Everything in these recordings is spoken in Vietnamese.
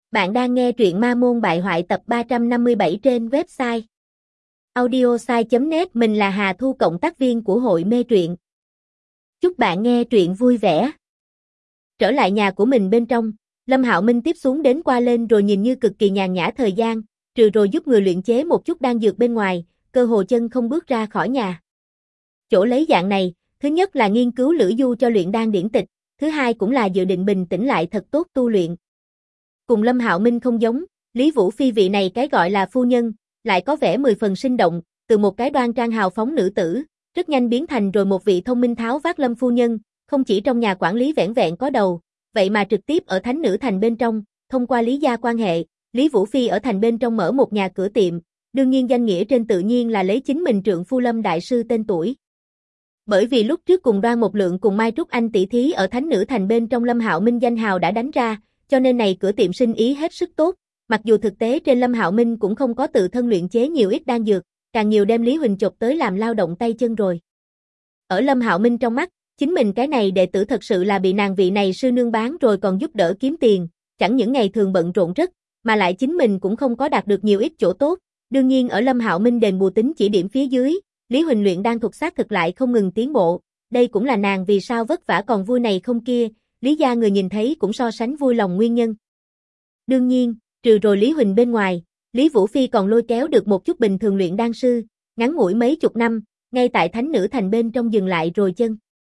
Bạn đang nghe truyện Ma Môn Bại Hoại tập 357 trên website audiosai.net. Mình là Hà Thu, cộng tác viên của hội mê truyện. Chúc bạn nghe truyện vui vẻ. Trở lại nhà của mình bên trong, Lâm Hạo Minh tiếp xuống đến qua lên rồi nhìn như cực kỳ nhàn nhã thời gian, trừ rồi giúp người luyện chế một chút đan dược bên ngoài, cơ hồ chân không bước ra khỏi nhà. Chỗ lấy dạng này, thứ nhất là nghiên cứu Lữ Du cho luyện đan điển tịch, thứ hai cũng là dự định bình tĩnh lại thật tốt tu luyện. Cùng Lâm Hạo Minh không giống, Lý Vũ Phi vị này cái gọi là phu nhân, lại có vẻ 10 phần sinh động, từ một cái đoan trang hào phóng nữ tử, rất nhanh biến thành rồi một vị thông minh tháo vát Lâm phu nhân, không chỉ trong nhà quản lý vẻn vẹn có đầu, vậy mà trực tiếp ở Thánh Nữ Thành bên trong, thông qua Lý gia quan hệ, Lý Vũ Phi ở thành bên trong mở một nhà cửa tiệm, đương nhiên danh nghĩa trên tự nhiên là lấy chính mình trượng phu Lâm đại sư tên tuổi. Bởi vì lúc trước cùng Đoan Một Lượng cùng Mai Trúc Anh tỷ thí ở Thánh Nữ Thành bên trong, Lâm Hạo Minh danh hào đã đánh ra, cho nên này cửa tiệm sinh ý hết sức tốt, mặc dù thực tế trên Lâm Hạo Minh cũng không có tự thân luyện chế nhiều ít đan dược, càng nhiều đem Lý Huỳnh chộp tới làm lao động tay chân rồi. Ở Lâm Hạo Minh trong mắt, chính mình cái này đệ tử thật sự là bị nàng vị này sư nương bán rồi còn giúp đỡ kiếm tiền, chẳng những ngày thường bận rộn rất, mà lại chính mình cũng không có đạt được nhiều ít chỗ tốt. Đương nhiên ở Lâm Hạo Minh đền bù tính chỉ điểm phía dưới, Lý Huỳnh luyện đan thuật xác thực lại không ngừng tiến bộ, đây cũng là nàng vì sao vất vả còn vui này không kia, Lý gia người nhìn thấy cũng so sánh vui lòng nguyên nhân. Đương nhiên, trừ rồi Lý Huỳnh bên ngoài, Lý Vũ Phi còn lôi kéo được một chút bình thường luyện đan sư, ngắn ngủi mấy chục năm, ngay tại Thánh Nữ Thành bên trong dừng lại rồi chân.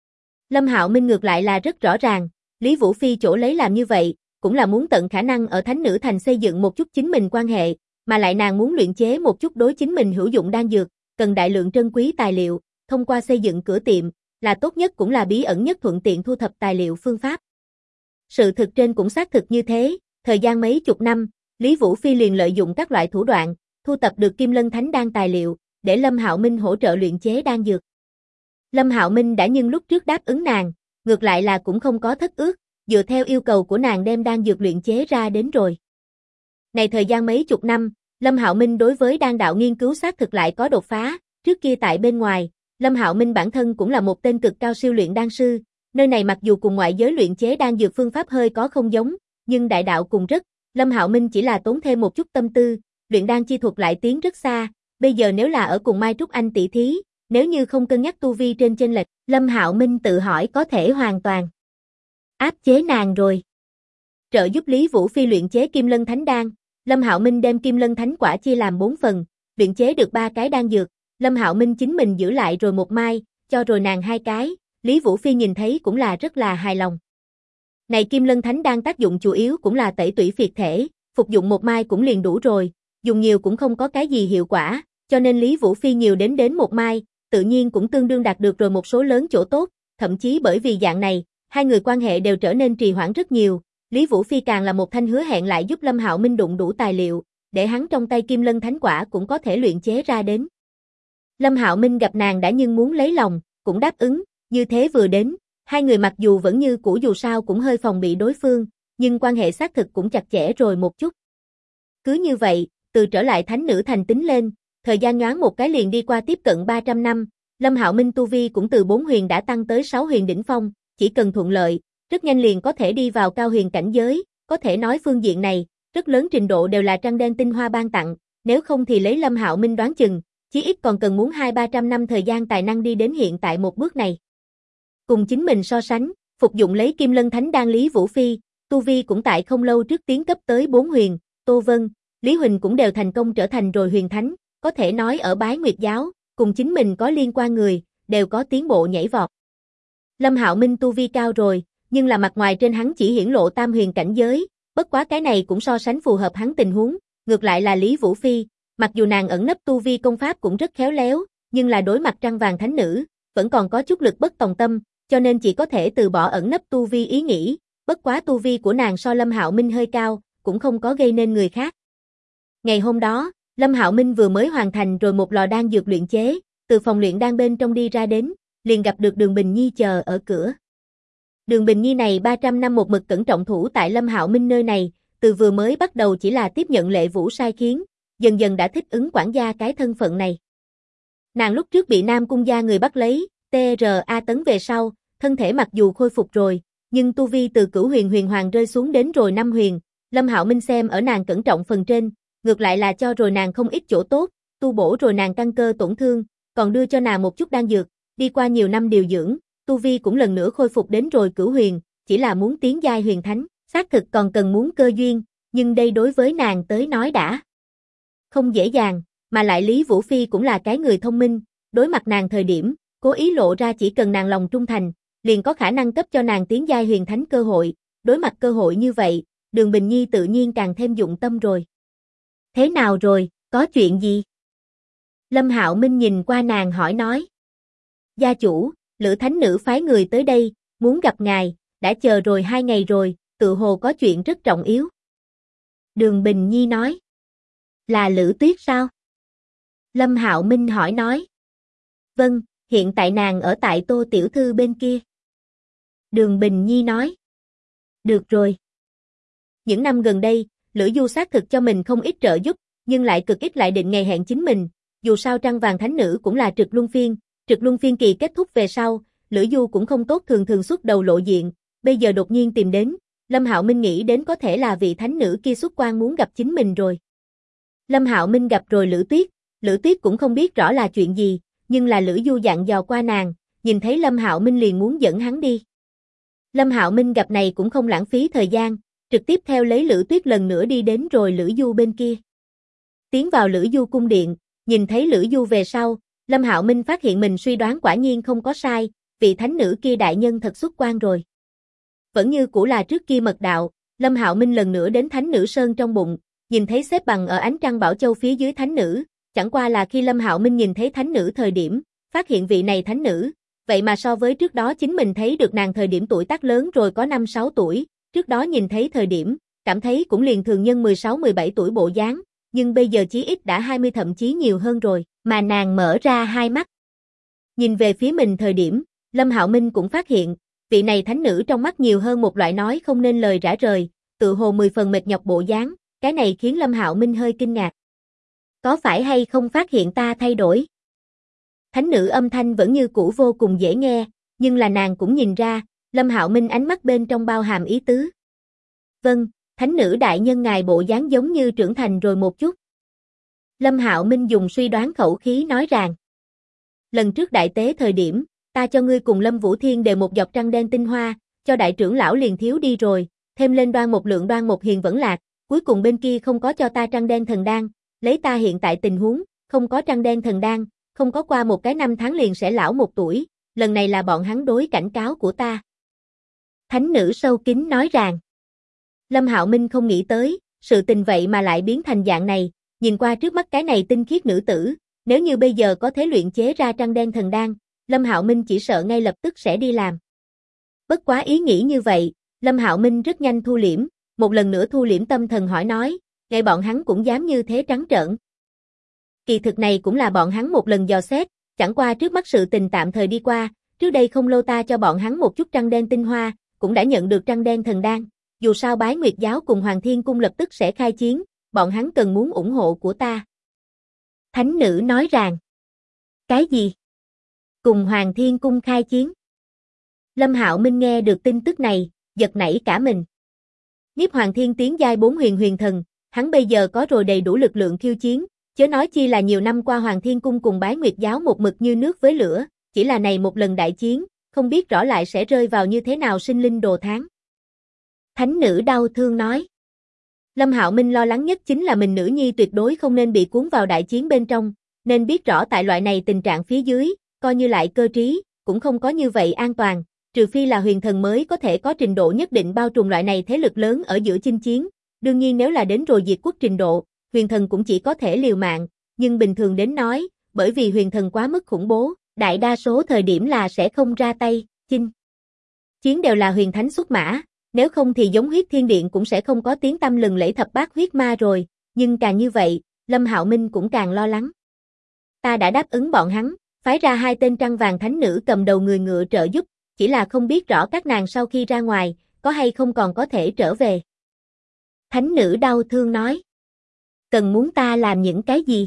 Lâm Hạo Minh ngược lại là rất rõ ràng, Lý Vũ Phi chỗ lấy làm như vậy, cũng là muốn tận khả năng ở Thánh Nữ Thành xây dựng một chút chính mình quan hệ, mà lại nàng muốn luyện chế một chút đối chính mình hữu dụng đan dược, cần đại lượng trân quý tài liệu, thông qua xây dựng cửa tiệm, là tốt nhất cũng là bí ẩn nhất thuận tiện thu thập tài liệu phương pháp. Sự thực trên cũng xác thực như thế, thời gian mấy chục năm, Lý Vũ Phi liền lợi dụng các loại thủ đoạn, thu tập được Kim Lân Thánh đan tài liệu, để Lâm Hạo Minh hỗ trợ luyện chế đan dược. Lâm Hạo Minh đã nhưng lúc trước đáp ứng nàng, ngược lại là cũng không có thất ước, dựa theo yêu cầu của nàng đem đan dược luyện chế ra đến rồi. Này thời gian mấy chục năm, Lâm Hạo Minh đối với đan đạo nghiên cứu xác thực lại có đột phá, trước kia tại bên ngoài, Lâm Hạo Minh bản thân cũng là một tên cực cao siêu luyện đan sư, nơi này mặc dù cùng ngoại giới luyện chế đan dược phương pháp hơi có không giống, nhưng đại đạo cùng rất, Lâm Hạo Minh chỉ là tốn thêm một chút tâm tư, luyện đan chi thuật lại tiến rất xa, bây giờ nếu là ở cùng Mai Trúc Anh tỷ thí, nếu như không cân nhắc tu vi trên chênh lệch, Lâm Hạo Minh tự hỏi có thể hoàn toàn áp chế nàng rồi. Trợ giúp Lý Vũ Phi luyện chế Kim Lân Thánh đan, Lâm Hạo Minh đem Kim Lân Thánh quả chia làm 4 phần, luyện chế được 3 cái đan dược, Lâm Hạo Minh chính mình giữ lại rồi một mai, cho rồi nàng 2 cái, Lý Vũ Phi nhìn thấy cũng là rất là hài lòng. Này Kim Lân Thánh đan tác dụng chủ yếu cũng là tẩy tủy phiệt thể, phục dụng một mai cũng liền đủ rồi, dùng nhiều cũng không có cái gì hiệu quả, cho nên Lý Vũ Phi nhiều đến một mai, tự nhiên cũng tương đương đạt được rồi một số lớn chỗ tốt, thậm chí bởi vì dạng này, hai người quan hệ đều trở nên trì hoãn rất nhiều, Lý Vũ Phi càng là một thanh hứa hẹn lại giúp Lâm Hạo Minh đụng đủ tài liệu, để hắn trong tay Kim Lân Thánh quả cũng có thể luyện chế ra đến. Lâm Hạo Minh gặp nàng đã nhưng muốn lấy lòng, cũng đáp ứng, như thế vừa đến, hai người mặc dù vẫn như cũ dù sao cũng hơi phòng bị đối phương, nhưng quan hệ xác thực cũng chặt chẽ rồi một chút. Cứ như vậy, từ trở lại Thánh Nữ Thành tính lên, thời gian nhoáng một cái liền đi qua tiếp cận 300 năm, Lâm Hạo Minh tu vi cũng từ 4 huyền đã tăng tới 6 huyền đỉnh phong, chỉ cần thuận lợi, rất nhanh liền có thể đi vào cao huyền cảnh giới, có thể nói phương diện này, rất lớn trình độ đều là trăng đen tinh hoa ban tặng, nếu không thì lấy Lâm Hạo Minh đoán chừng, chí ít còn cần muốn 200-300 năm thời gian tài năng đi đến hiện tại một bước này. Cùng chính mình so sánh, phục dụng lấy Kim Lân Thánh đan Lý Vũ Phi, tu vi cũng tại không lâu trước tiến cấp tới 4 huyền, Tô Vân, Lý Huỳnh cũng đều thành công trở thành rồi huyền thánh, có thể nói ở Bái Nguyệt giáo, cùng chính mình có liên quan người, đều có tiến bộ nhảy vọt. Lâm Hạo Minh tu vi cao rồi, nhưng là mặt ngoài trên hắn chỉ hiển lộ tam huyền cảnh giới, bất quá cái này cũng so sánh phù hợp hắn tình huống, ngược lại là Lý Vũ Phi, mặc dù nàng ẩn nấp tu vi công pháp cũng rất khéo léo, nhưng là đối mặt trăng vàng thánh nữ, vẫn còn có chút lực bất tòng tâm, cho nên chỉ có thể từ bỏ ẩn nấp tu vi ý nghĩ, bất quá tu vi của nàng so Lâm Hạo Minh hơi cao, cũng không có gây nên người khác. Ngày hôm đó, Lâm Hạo Minh vừa mới hoàn thành rồi một lò đan dược luyện chế, từ phòng luyện đan bên trong đi ra đến, liền gặp được Đường Bình Nhi chờ ở cửa. Đường Bình Nhi này 300 năm một mực cẩn trọng thủ tại Lâm Hạo Minh nơi này, từ vừa mới bắt đầu chỉ là tiếp nhận Lệ Vũ sai khiến, dần dần đã thích ứng quản gia cái thân phận này. Nàng lúc trước bị Nam Cung gia người bắt lấy, TRA tấn về sau, thân thể mặc dù khôi phục rồi, nhưng tu vi từ cửu huyền huyền hoàng rơi xuống đến rồi 5 huyền, Lâm Hạo Minh xem ở nàng cẩn trọng phần trên, ngược lại là cho rồi nàng không ít chỗ tốt, tu bổ rồi nàng căn cơ tổn thương, còn đưa cho nàng một chút đan dược, đi qua nhiều năm điều dưỡng, tu vi cũng lần nữa khôi phục đến rồi cửu huyền, chỉ là muốn tiến giai huyền thánh, xác thực còn cần muốn cơ duyên, nhưng đây đối với nàng tới nói đã không dễ dàng, mà lại Lý Vũ Phi cũng là cái người thông minh, đối mặt nàng thời điểm, cố ý lộ ra chỉ cần nàng lòng trung thành, liền có khả năng cấp cho nàng tiến giai huyền thánh cơ hội, đối mặt cơ hội như vậy, Đường Bình Nhi tự nhiên càng thêm dụng tâm rồi. Thế nào rồi, có chuyện gì? Lâm Hạo Minh nhìn qua nàng hỏi nói. Gia chủ, Lữ Thánh Nữ phái người tới đây, muốn gặp ngài, đã chờ rồi 2 ngày rồi, tự hồ có chuyện rất trọng yếu. Đường Bình Nhi nói. Là Lữ Tuyết sao? Lâm Hạo Minh hỏi nói. Vâng, hiện tại nàng ở tại Tô Tiểu Thư bên kia. Đường Bình Nhi nói. Được rồi. Những năm gần đây, Lữ Du xác thực cho mình không ít trợ giúp, nhưng lại cực ít lại định ngày hẹn chính mình. Dù sao Trăng Vàng Thánh Nữ cũng là trực luân phiên kỳ kết thúc về sau, Lữ Du cũng không tốt thường xuất đầu lộ diện, bây giờ đột nhiên tìm đến, Lâm Hạo Minh nghĩ đến có thể là vị thánh nữ kia xuất quan muốn gặp chính mình rồi. Lâm Hạo Minh gặp rồi Lữ Tuyết cũng không biết rõ là chuyện gì, nhưng là Lữ Du dặn dò qua nàng, nhìn thấy Lâm Hạo Minh liền muốn dẫn hắn đi. Lâm Hạo Minh gặp này cũng không lãng phí thời gian, trực tiếp theo lấy Lữ Tuyết lần nữa đi đến rồi Lữ Du bên kia. Tiến vào Lữ Du cung điện, nhìn thấy Lữ Du về sau, Lâm Hạo Minh phát hiện mình suy đoán quả nhiên không có sai, vị thánh nữ kia đại nhân thật xuất quan rồi. Vẫn như cũ là trước kia mật đạo, Lâm Hạo Minh lần nữa đến thánh nữ sơn trong bụng, nhìn thấy xếp bằng ở ánh trăng bảo châu phía dưới thánh nữ, chẳng qua là khi Lâm Hạo Minh nhìn thấy thánh nữ thời điểm, phát hiện vị này thánh nữ, vậy mà so với trước đó chính mình thấy được nàng thời điểm tuổi tác lớn rồi có 5-6 tuổi, trước đó nhìn thấy thời điểm, cảm thấy cũng liền thường nhân 16-17 tuổi bộ dáng, nhưng bây giờ chí ít đã 20 thậm chí nhiều hơn rồi, mà nàng mở ra hai mắt. Nhìn về phía mình thời điểm, Lâm Hạo Minh cũng phát hiện, vị này thánh nữ trong mắt nhiều hơn một loại nói không nên lời rã rời, tự hồ 10 phần mệt nhọc bộ dáng, cái này khiến Lâm Hạo Minh hơi kinh ngạc. Có phải hay không phát hiện ta thay đổi? Thánh nữ âm thanh vẫn như cũ vô cùng dễ nghe, nhưng là nàng cũng nhìn ra, Lâm Hạo Minh ánh mắt bên trong bao hàm ý tứ. Vâng, thánh nữ đại nhân ngài bộ dáng giống như trưởng thành rồi một chút. Lâm Hạo Minh dùng suy đoán khẩu khí nói rằng. Lần trước đại tế thời điểm, ta cho ngươi cùng Lâm Vũ Thiên đều một giọt trăng đen tinh hoa, cho đại trưởng lão liền thiếu đi rồi, thêm lên đoan một hiền vẫn lạc, cuối cùng bên kia không có cho ta trăng đen thần đan, lấy ta hiện tại tình huống, không có trăng đen thần đan, không có qua một cái 5 tháng liền sẽ lão 1 tuổi, lần này là bọn hắn đối cảnh cáo của ta. Thánh nữ sâu kín nói rằng. Lâm Hạo Minh không nghĩ tới, sự tình vậy mà lại biến thành dạng này, nhìn qua trước mắt cái này tinh khiết nữ tử, nếu như bây giờ có thể luyện chế ra trăng đen thần đan, Lâm Hạo Minh chỉ sợ ngay lập tức sẽ đi làm. Bất quá ý nghĩ như vậy, Lâm Hạo Minh rất nhanh thu liễm, một lần nữa thu liễm tâm thần hỏi nói, ngay bọn hắn cũng dám như thế trắng trợn. Kỳ thực này cũng là bọn hắn một lần dò xét, chẳng qua trước mắt sự tình tạm thời đi qua, trước đây không lâu ta cho bọn hắn một chút trăng đen tinh hoa, cũng đã nhận được trăng đen thần đan, dù sao Bái Nguyệt giáo cùng Hoàng Thiên cung lập tức sẽ khai chiến, bọn hắn cần muốn ủng hộ của ta. Thánh nữ nói rằng, cái gì? Cùng Hoàng Thiên cung khai chiến? Lâm Hạo Minh nghe được tin tức này, giật nảy cả mình. Niếp Hoàng Thiên tiến giai 4 huyền thần, hắn bây giờ có rồi đầy đủ lực lượng khiêu chiến, chớ nói chi là nhiều năm qua Hoàng Thiên cung cùng Bái Nguyệt giáo một mực như nước với lửa, chỉ là này một lần đại chiến, không biết rõ lại sẽ rơi vào như thế nào sinh linh đồ tháng. Thánh nữ đau thương nói. Lâm Hạo Minh lo lắng nhất chính là mình nữ nhi tuyệt đối không nên bị cuốn vào đại chiến bên trong, nên biết rõ tại loại này tình trạng phía dưới, coi như lại cơ trí, cũng không có như vậy an toàn, trừ phi là huyền thần mới có thể có trình độ nhất định bao trùm loại này thế lực lớn ở giữa chinh chiến, đương nhiên nếu là đến rồi diệt quốc trình độ, huyền thần cũng chỉ có thể liều mạng, nhưng bình thường đến nói, bởi vì huyền thần quá mức khủng bố, đại đa số thời điểm là sẽ không ra tay, chinh chiến đều là huyền thánh xuất mã, nếu không thì giống Huyết Thiên Điện cũng sẽ không có tiếng tăm lừng lẫy thập bát huyết ma rồi, nhưng càng như vậy, Lâm Hạo Minh cũng càng lo lắng. Ta đã đáp ứng bọn hắn, phái ra 2 tên trăng vàng thánh nữ cầm đầu người ngựa trợ giúp, chỉ là không biết rõ các nàng sau khi ra ngoài, có hay không còn có thể trở về. Thánh nữ đau thương nói. Cần muốn ta làm những cái gì?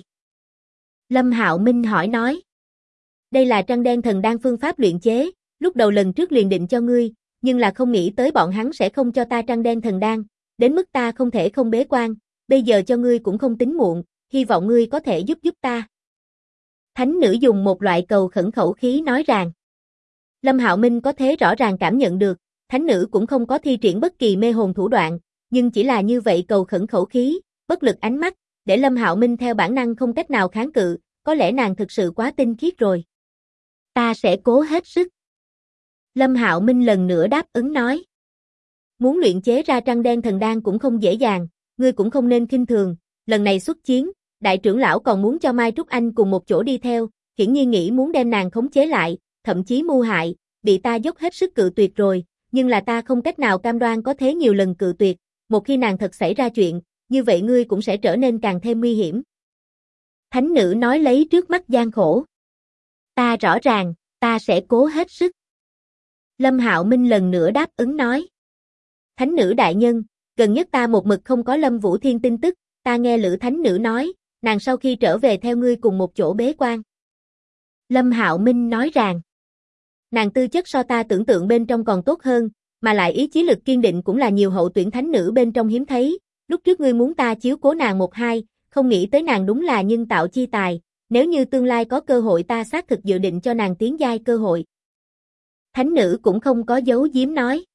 Lâm Hạo Minh hỏi nói. Đây là trăng đen thần đan phương pháp luyện chế, lúc đầu lần trước liền định cho ngươi, nhưng là không nghĩ tới bọn hắn sẽ không cho ta trăng đen thần đan, đến mức ta không thể không bế quan, bây giờ cho ngươi cũng không tính muộn, hy vọng ngươi có thể giúp ta. Thánh nữ dùng một loại cầu khẩn khẩu khí nói rằng. Lâm Hạo Minh có thể rõ ràng cảm nhận được, thánh nữ cũng không có thi triển bất kỳ mê hồn thủ đoạn, nhưng chỉ là như vậy cầu khẩn khẩu khí, bất lực ánh mắt, để Lâm Hạo Minh theo bản năng không cách nào kháng cự, có lẽ nàng thực sự quá tinh khiết rồi. Ta sẽ cố hết sức. Lâm Hạo Minh lần nữa đáp ứng nói. Muốn luyện chế ra trăng đen thần đan cũng không dễ dàng, ngươi cũng không nên khinh thường, lần này xuất chiến, đại trưởng lão còn muốn cho Mai Trúc Anh cùng một chỗ đi theo, hiển nhiên nghĩ muốn đem nàng khống chế lại, thậm chí mưu hại, bị ta dốc hết sức cự tuyệt rồi, nhưng là ta không cách nào cam đoan có thế nhiều lần cự tuyệt, một khi nàng thật xảy ra chuyện, như vậy ngươi cũng sẽ trở nên càng thêm nguy hiểm. Thánh nữ nói lấy trước mắt gian khổ. Ta rõ ràng, ta sẽ cố hết sức. Lâm Hạo Minh lần nữa đáp ứng nói. Thánh nữ đại nhân, gần nhất ta một mực không có Lâm Vũ Thiên tin tức, ta nghe Lữ thánh nữ nói, nàng sau khi trở về theo ngươi cùng một chỗ bế quan. Lâm Hạo Minh nói rằng, nàng tư chất so ta tưởng tượng bên trong còn tốt hơn, mà lại ý chí lực kiên định cũng là nhiều hậu tuyển thánh nữ bên trong hiếm thấy, lúc trước ngươi muốn ta chiếu cố nàng một hai, không nghĩ tới nàng đúng là nhân tạo chi tài, nếu như tương lai có cơ hội ta xác thực dự định cho nàng tiến giai cơ hội. Thánh nữ cũng không có giấu giếm nói.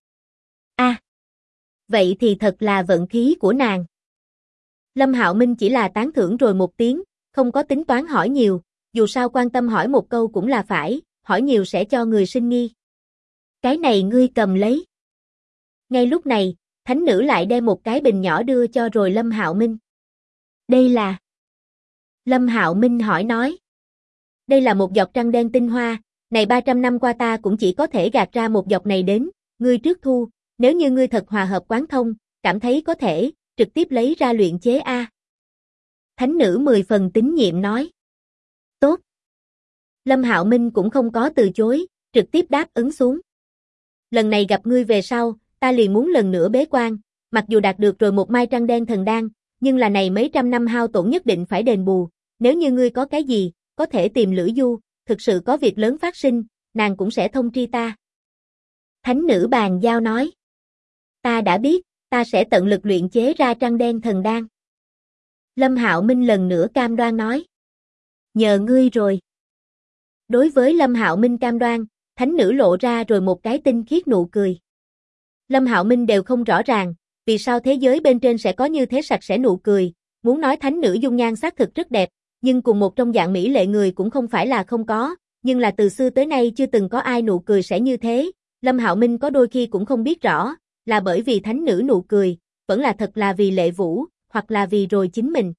Vậy thì thật là vận khí của nàng. Lâm Hạo Minh chỉ là tán thưởng rồi một tiếng, không có tính toán hỏi nhiều, dù sao quan tâm hỏi một câu cũng là phải, hỏi nhiều sẽ cho người sinh nghi. Cái này ngươi cầm lấy. Ngay lúc này, thánh nữ lại đem một cái bình nhỏ đưa cho rồi Lâm Hạo Minh. Đây là... Lâm Hạo Minh hỏi nói. Đây là một giọt trăng đen tinh hoa, này 300 năm qua ta cũng chỉ có thể gạt ra một giọt này đến, ngươi trước thu, nếu như ngươi thật hòa hợp quán thông, cảm thấy có thể, trực tiếp lấy ra luyện chế a. Thánh nữ 10 phần tín nhiệm nói. Tốt. Lâm Hạo Minh cũng không có từ chối, trực tiếp đáp ứng xuống. Lần này gặp ngươi về sau, ta liền muốn lần nữa bế quan, mặc dù đạt được rồi một mai trăng đen thần đan, nhưng là này mấy trăm năm hao tổn nhất định phải đền bù, nếu như ngươi có cái gì, có thể tìm Lữ Du, thực sự có việc lớn phát sinh, nàng cũng sẽ thông tri ta. Thánh nữ bàn giao nói. Ta đã biết, ta sẽ tận lực luyện chế ra trăng đen thần đan. Lâm Hạo Minh lần nữa cam đoan nói. Nhờ ngươi rồi. Đối với Lâm Hạo Minh cam đoan, thánh nữ lộ ra rồi một cái tinh khiết nụ cười. Lâm Hạo Minh đều không rõ ràng, vì sao thế giới bên trên sẽ có như thế sạch sẽ nụ cười, muốn nói thánh nữ dung nhan xác thực rất đẹp, nhưng cùng một trong dạng mỹ lệ người cũng không phải là không có, nhưng là từ xưa tới nay chưa từng có ai nụ cười sẽ như thế, Lâm Hạo Minh có đôi khi cũng không biết rõ, là bởi vì thánh nữ nụ cười, vẫn là thật là vì Lệ Vũ, hoặc là vì rồi chính mình.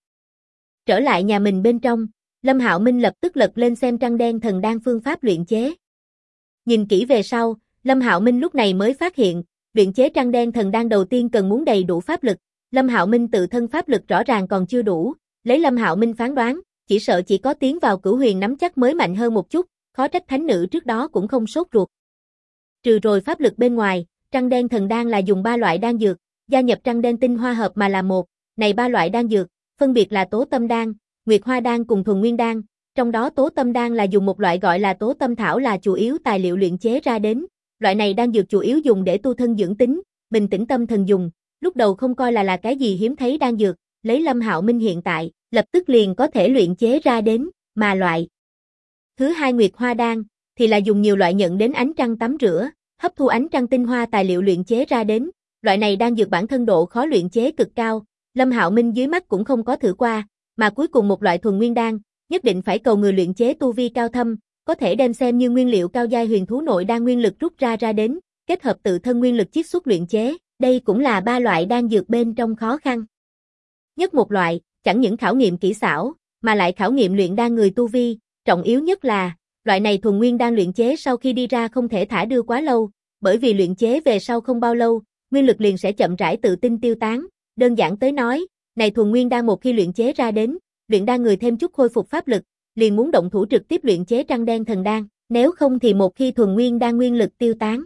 Trở lại nhà mình bên trong, Lâm Hạo Minh lập tức lật lên xem trăng đen thần đan phương pháp luyện chế. Nhìn kỹ về sau, Lâm Hạo Minh lúc này mới phát hiện, luyện chế trăng đen thần đan đầu tiên cần muốn đầy đủ pháp lực, Lâm Hạo Minh tự thân pháp lực rõ ràng còn chưa đủ, lấy Lâm Hạo Minh phán đoán, chỉ sợ chỉ có tiến vào cửu huyền nắm chắc mới mạnh hơn một chút, khó trách thánh nữ trước đó cũng không sốt ruột. Trừ rồi pháp lực bên ngoài, trăng đen thần đan là dùng 3 loại đan dược, gia nhập trăng đen tinh hoa hợp mà là một, này 3 loại đan dược, phân biệt là tố tâm đan, nguyệt hoa đan cùng thuần nguyên đan, trong đó tố tâm đan là dùng một loại gọi là tố tâm thảo là chủ yếu tài liệu luyện chế ra đến, loại này đan dược chủ yếu dùng để tu thân dưỡng tính, bình tĩnh tâm thần dùng, lúc đầu không coi là cái gì hiếm thấy đan dược, lấy Lâm Hạo Minh hiện tại, lập tức liền có thể luyện chế ra đến, mà loại thứ hai nguyệt hoa đan, thì là dùng nhiều loại nhận đến ánh trăng tắm rửa, hấp thu ánh trăng tinh hoa tài liệu luyện chế ra đến, loại này đan dược bản thân độ khó luyện chế cực cao, Lâm Hạo Minh dưới mắt cũng không có thử qua, mà cuối cùng một loại thuần nguyên đan, nhất định phải cầu người luyện chế tu vi cao thâm, có thể đem xem như nguyên liệu cao giai huyền thú nội đan nguyên lực rút ra đến, kết hợp tự thân nguyên lực chiết xuất luyện chế, đây cũng là 3 loại đan dược bên trong khó khăn. Nhất một loại, chẳng những khảo nghiệm kỹ xảo, mà lại khảo nghiệm luyện đan người tu vi, trọng yếu nhất là, loại này thuần nguyên đan luyện chế sau khi đi ra không thể thả đưa quá lâu, bởi vì luyện chế về sau không bao lâu, nguyên lực liền sẽ chậm rãi tự tinh tiêu tán, đơn giản tới nói, này thuần nguyên đan một khi luyện chế ra đến, luyện đan người thêm chút khôi phục pháp lực, liền muốn động thủ trực tiếp luyện chế trăng đen thần đan, nếu không thì một khi thuần nguyên đan nguyên lực tiêu tán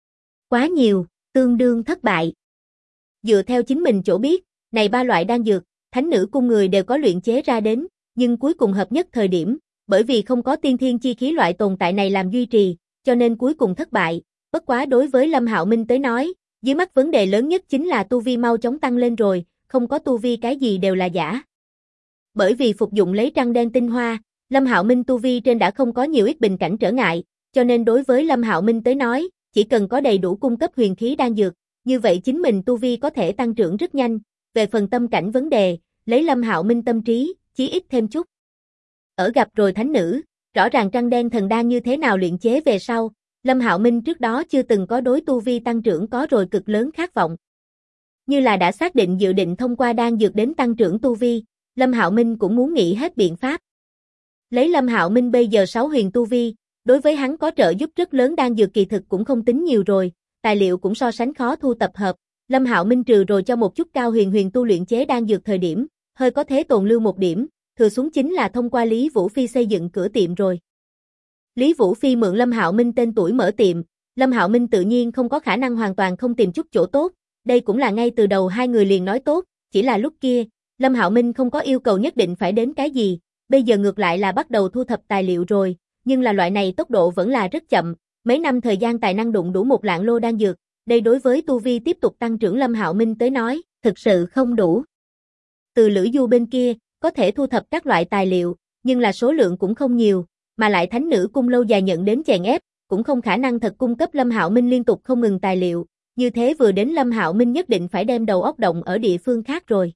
quá nhiều, tương đương thất bại. Dựa theo chính mình chỗ biết, này 3 loại đan dược, thánh nữ cung người đều có luyện chế ra đến, nhưng cuối cùng hợp nhất thời điểm, bởi vì không có tiên thiên chi khí loại tồn tại này làm duy trì, cho nên cuối cùng thất bại, bất quá đối với Lâm Hạo Minh tới nói, Dưới mắt vấn đề lớn nhất chính là tu vi mau chóng tăng lên rồi, không có tu vi cái gì đều là giả. Bởi vì phục dụng lấy trăng đen tinh hoa, Lâm Hạo Minh tu vi trên đã không có nhiều ít bình cảnh trở ngại, cho nên đối với Lâm Hạo Minh tới nói, chỉ cần có đầy đủ cung cấp huyền khí đan dược, như vậy chính mình tu vi có thể tăng trưởng rất nhanh. Về phần tâm cảnh vấn đề, lấy Lâm Hạo Minh tâm trí, chí ít thêm chút. Ở gặp rồi thánh nữ, rõ ràng trăng đen thần đan như thế nào luyện chế về sau, Lâm Hạo Minh trước đó chưa từng có đối tu vi tăng trưởng có rồi cực lớn khát vọng. Như là đã xác định dự định thông qua đan dược đến tăng trưởng tu vi, Lâm Hạo Minh cũng muốn nghĩ hết biện pháp. Lấy Lâm Hạo Minh bây giờ 6 huyền tu vi, đối với hắn có trợ giúp rất lớn, đan dược kỳ thực cũng không tính nhiều rồi, tài liệu cũng so sánh khó thu tập hợp. Lâm Hạo Minh trừ rồi cho một chút cao huyền tu luyện chế đan dược thời điểm, hơi có thế tồn lưu một điểm, thừa xuống chính là thông qua Lý Vũ Phi xây dựng cửa tiệm rồi. Lý Vũ Phi mượn Lâm Hạo Minh tên tuổi mở tiệm, Lâm Hạo Minh tự nhiên không có khả năng hoàn toàn không tìm chút chỗ tốt, đây cũng là ngay từ đầu hai người liền nói tốt, chỉ là lúc kia, Lâm Hạo Minh không có yêu cầu nhất định phải đến cái gì, bây giờ ngược lại là bắt đầu thu thập tài liệu rồi, nhưng là loại này tốc độ vẫn là rất chậm, mấy năm thời gian tài năng đụng đủ 1 lạng lô đan dược, đây đối với tu vi tiếp tục tăng trưởng Lâm Hạo Minh tới nói, thực sự không đủ. Từ Lữ Du bên kia, có thể thu thập các loại tài liệu, nhưng là số lượng cũng không nhiều, mà lại thánh nữ cung lâu dài nhận đến chèn ép, cũng không khả năng thật cung cấp Lâm Hạo Minh liên tục không ngừng tài liệu, như thế vừa đến Lâm Hạo Minh nhất định phải đem đầu óc động ở địa phương khác rồi.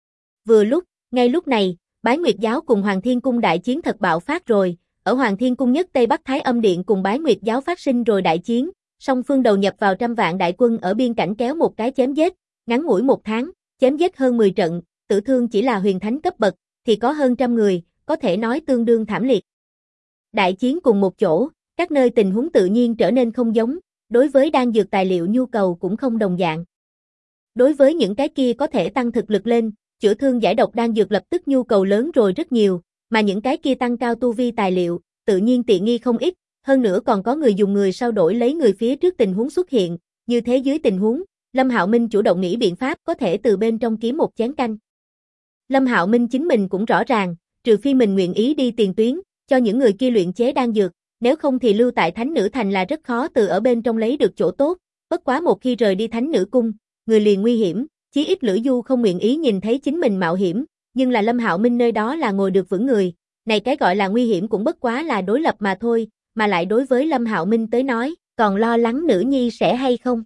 Ngay lúc này, Bái Nguyệt giáo cùng Hoàng Thiên cung đại chiến thật bạo phát rồi, ở Hoàng Thiên cung nhất Tây Bắc Thái Âm điện cùng Bái Nguyệt giáo phát sinh rồi đại chiến, song phương đầu nhập vào trăm vạn đại quân ở biên cảnh kéo một cái chém giết, ngắn ngủi 1 tháng, chém giết hơn 10 trận, tử thương chỉ là huyền thánh cấp bậc, thì có hơn trăm người, có thể nói tương đương thảm liệt. Đại chiến cùng một chỗ, các nơi tình huống tự nhiên trở nên không giống, đối với đan dược tài liệu nhu cầu cũng không đồng dạng. Đối với những cái kia có thể tăng thực lực lên, chữa thương giải độc đan dược lập tức nhu cầu lớn rồi rất nhiều, mà những cái kia tăng cao tu vi tài liệu, tự nhiên tiện nghi không ít, hơn nữa còn có người dùng người sau đổi lấy người phía trước tình huống xuất hiện, như thế dưới tình huống, Lâm Hạo Minh chủ động nghĩ biện pháp có thể từ bên trong kiếm một chén canh. Lâm Hạo Minh chính mình cũng rõ ràng, trừ phi mình nguyện ý đi tiền tuyến, cho những người kia luyện chế đan dược, nếu không thì lưu tại Thánh Nữ Thành là rất khó từ ở bên trong lấy được chỗ tốt, bất quá một khi rời đi Thánh Nữ Cung, người liền nguy hiểm, chí ít Lữ Du không nguyện ý nhìn thấy chính mình mạo hiểm, nhưng là Lâm Hạo Minh nơi đó là ngồi được vững người, này cái gọi là nguy hiểm cũng bất quá là đối lập mà thôi, mà lại đối với Lâm Hạo Minh tới nói, còn lo lắng nữ nhi sẽ hay không.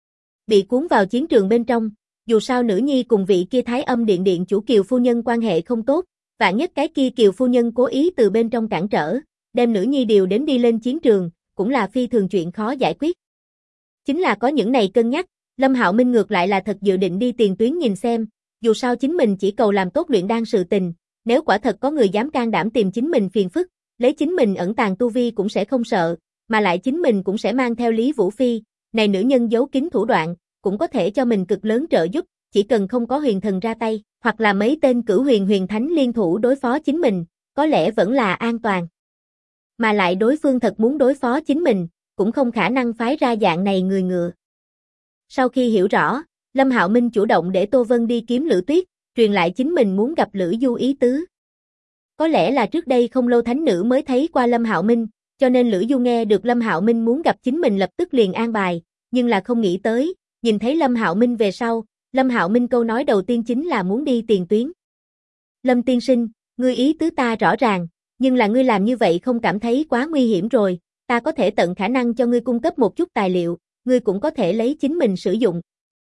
Bị cuốn vào chiến trường bên trong, dù sao nữ nhi cùng vị kia Thái Âm điện điện chủ Kiều phu nhân quan hệ không tốt, vạn nhất cái kia Kiều phu nhân cố ý từ bên trong cản trở, đem nữ nhi điều đến đi lên chiến trường, cũng là phi thường chuyện khó giải quyết. Chính là có những này cân nhắc, Lâm Hạo Minh ngược lại là thật dự định đi tiền tuyến nhìn xem, dù sao chính mình chỉ cầu làm tốt luyện đan sự tình, nếu quả thật có người dám can đảm tìm chính mình phiền phức, lấy chính mình ẩn tàng tu vi cũng sẽ không sợ, mà lại chính mình cũng sẽ mang theo Lý Vũ Phi, này nữ nhân giấu kín thủ đoạn, cũng có thể cho mình cực lớn trợ giúp, chỉ cần không có huyền thần ra tay, hoặc là mấy tên cửu huyền thánh liên thủ đối phó chính mình, có lẽ vẫn là an toàn. Mà lại đối phương thật muốn đối phó chính mình, cũng không khả năng phái ra dạng này người ngựa. Sau khi hiểu rõ, Lâm Hạo Minh chủ động để Tô Vân đi kiếm Lữ Tuyết, truyền lại chính mình muốn gặp Lữ Du ý tứ. Có lẽ là trước đây không lâu thánh nữ mới thấy qua Lâm Hạo Minh, cho nên Lữ Du nghe được Lâm Hạo Minh muốn gặp chính mình lập tức liền an bài, nhưng là không nghĩ tới, nhìn thấy Lâm Hạo Minh về sau, Lâm Hạo Minh câu nói đầu tiên chính là muốn đi tiền tuyến. Lâm tiên sinh, ngươi ý tứ ta rõ ràng, nhưng là ngươi làm như vậy không cảm thấy quá nguy hiểm rồi, ta có thể tận khả năng cho ngươi cung cấp một chút tài liệu, ngươi cũng có thể lấy chính mình sử dụng.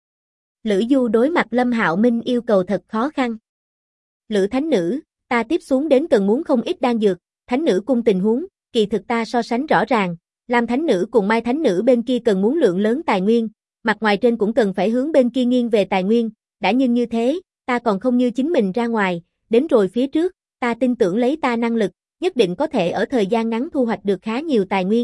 Lữ Du đối mặt Lâm Hạo Minh yêu cầu thật khó khăn. Lữ thánh nữ, ta tiếp xuống đến cần muốn không ít đan dược, thánh nữ cung tình huống, kỳ thực ta so sánh rõ ràng, Lam thánh nữ cùng Mai thánh nữ bên kia cần muốn lượng lớn tài nguyên, mặt ngoài trên cũng cần phải hướng bên kia nghiêng về tài nguyên, đã nhưng như thế, ta còn không như chính mình ra ngoài, đến rồi phía trước, ta tin tưởng lấy ta năng lực, nhất định có thể ở thời gian ngắn thu hoạch được khá nhiều tài nguyên.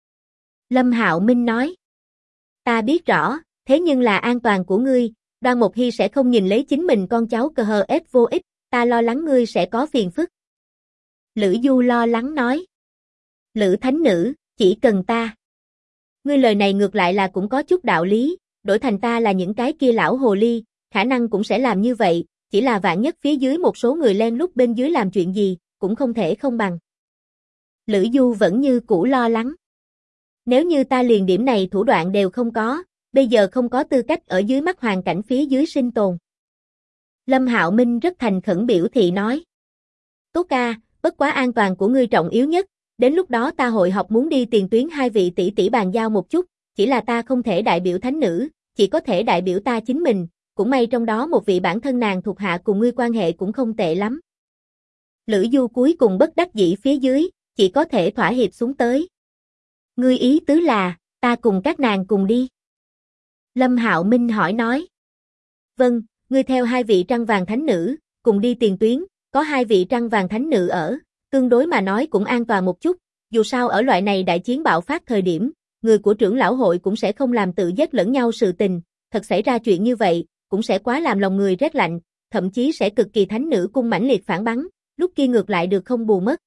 Lâm Hạo Minh nói, ta biết rõ, thế nhưng là an toàn của ngươi, Đoan Mộc Hy sẽ không nhìn lấy chính mình con cháu cờ hờ ép vô ích, ta lo lắng ngươi sẽ có phiền phức. Lữ Du lo lắng nói, Lữ thánh nữ, chỉ cần ta. Ngươi lời này ngược lại là cũng có chút đạo lý, đổi thành ta là những cái kia lão hồ ly, khả năng cũng sẽ làm như vậy, chỉ là vạn nhất phía dưới một số người len lút bên dưới làm chuyện gì, cũng không thể không bằng. Lữ Du vẫn như cũ lo lắng. Nếu như ta liền điểm này thủ đoạn đều không có, bây giờ không có tư cách ở dưới mắt hoàn cảnh phía dưới sinh tồn. Lâm Hạo Minh rất thành khẩn biểu thị nói. Tốt ca, bất quá an toàn của ngươi trọng yếu nhất, đến lúc đó ta hội học muốn đi tiền tuyến hai vị tỷ tỷ bàn giao một chút, chỉ là ta không thể đại biểu thánh nữ, chỉ có thể đại biểu ta chính mình, cũng may trong đó một vị bản thân nàng thuộc hạ cùng ngươi quan hệ cũng không tệ lắm. Lữ Du cuối cùng bất đắc dĩ phía dưới, chỉ có thể thỏa hiệp xuống tới. Ngươi ý tứ là, ta cùng các nàng cùng đi. Lâm Hạo Minh hỏi nói. Vâng, ngươi theo hai vị trăng vàng thánh nữ, cùng đi tiền tuyến, có hai vị trăng vàng thánh nữ ở, tương đối mà nói cũng an toàn một chút, dù sao ở loại này đại chiến bạo phát thời điểm, người của trưởng lão hội cũng sẽ không làm tự giết lẫn nhau sự tình, thật xảy ra chuyện như vậy, cũng sẽ quá làm lòng người rét lạnh, thậm chí sẽ cực kỳ thánh nữ cung mãnh liệt phản bắn, lúc kia ngược lại được không bù mất.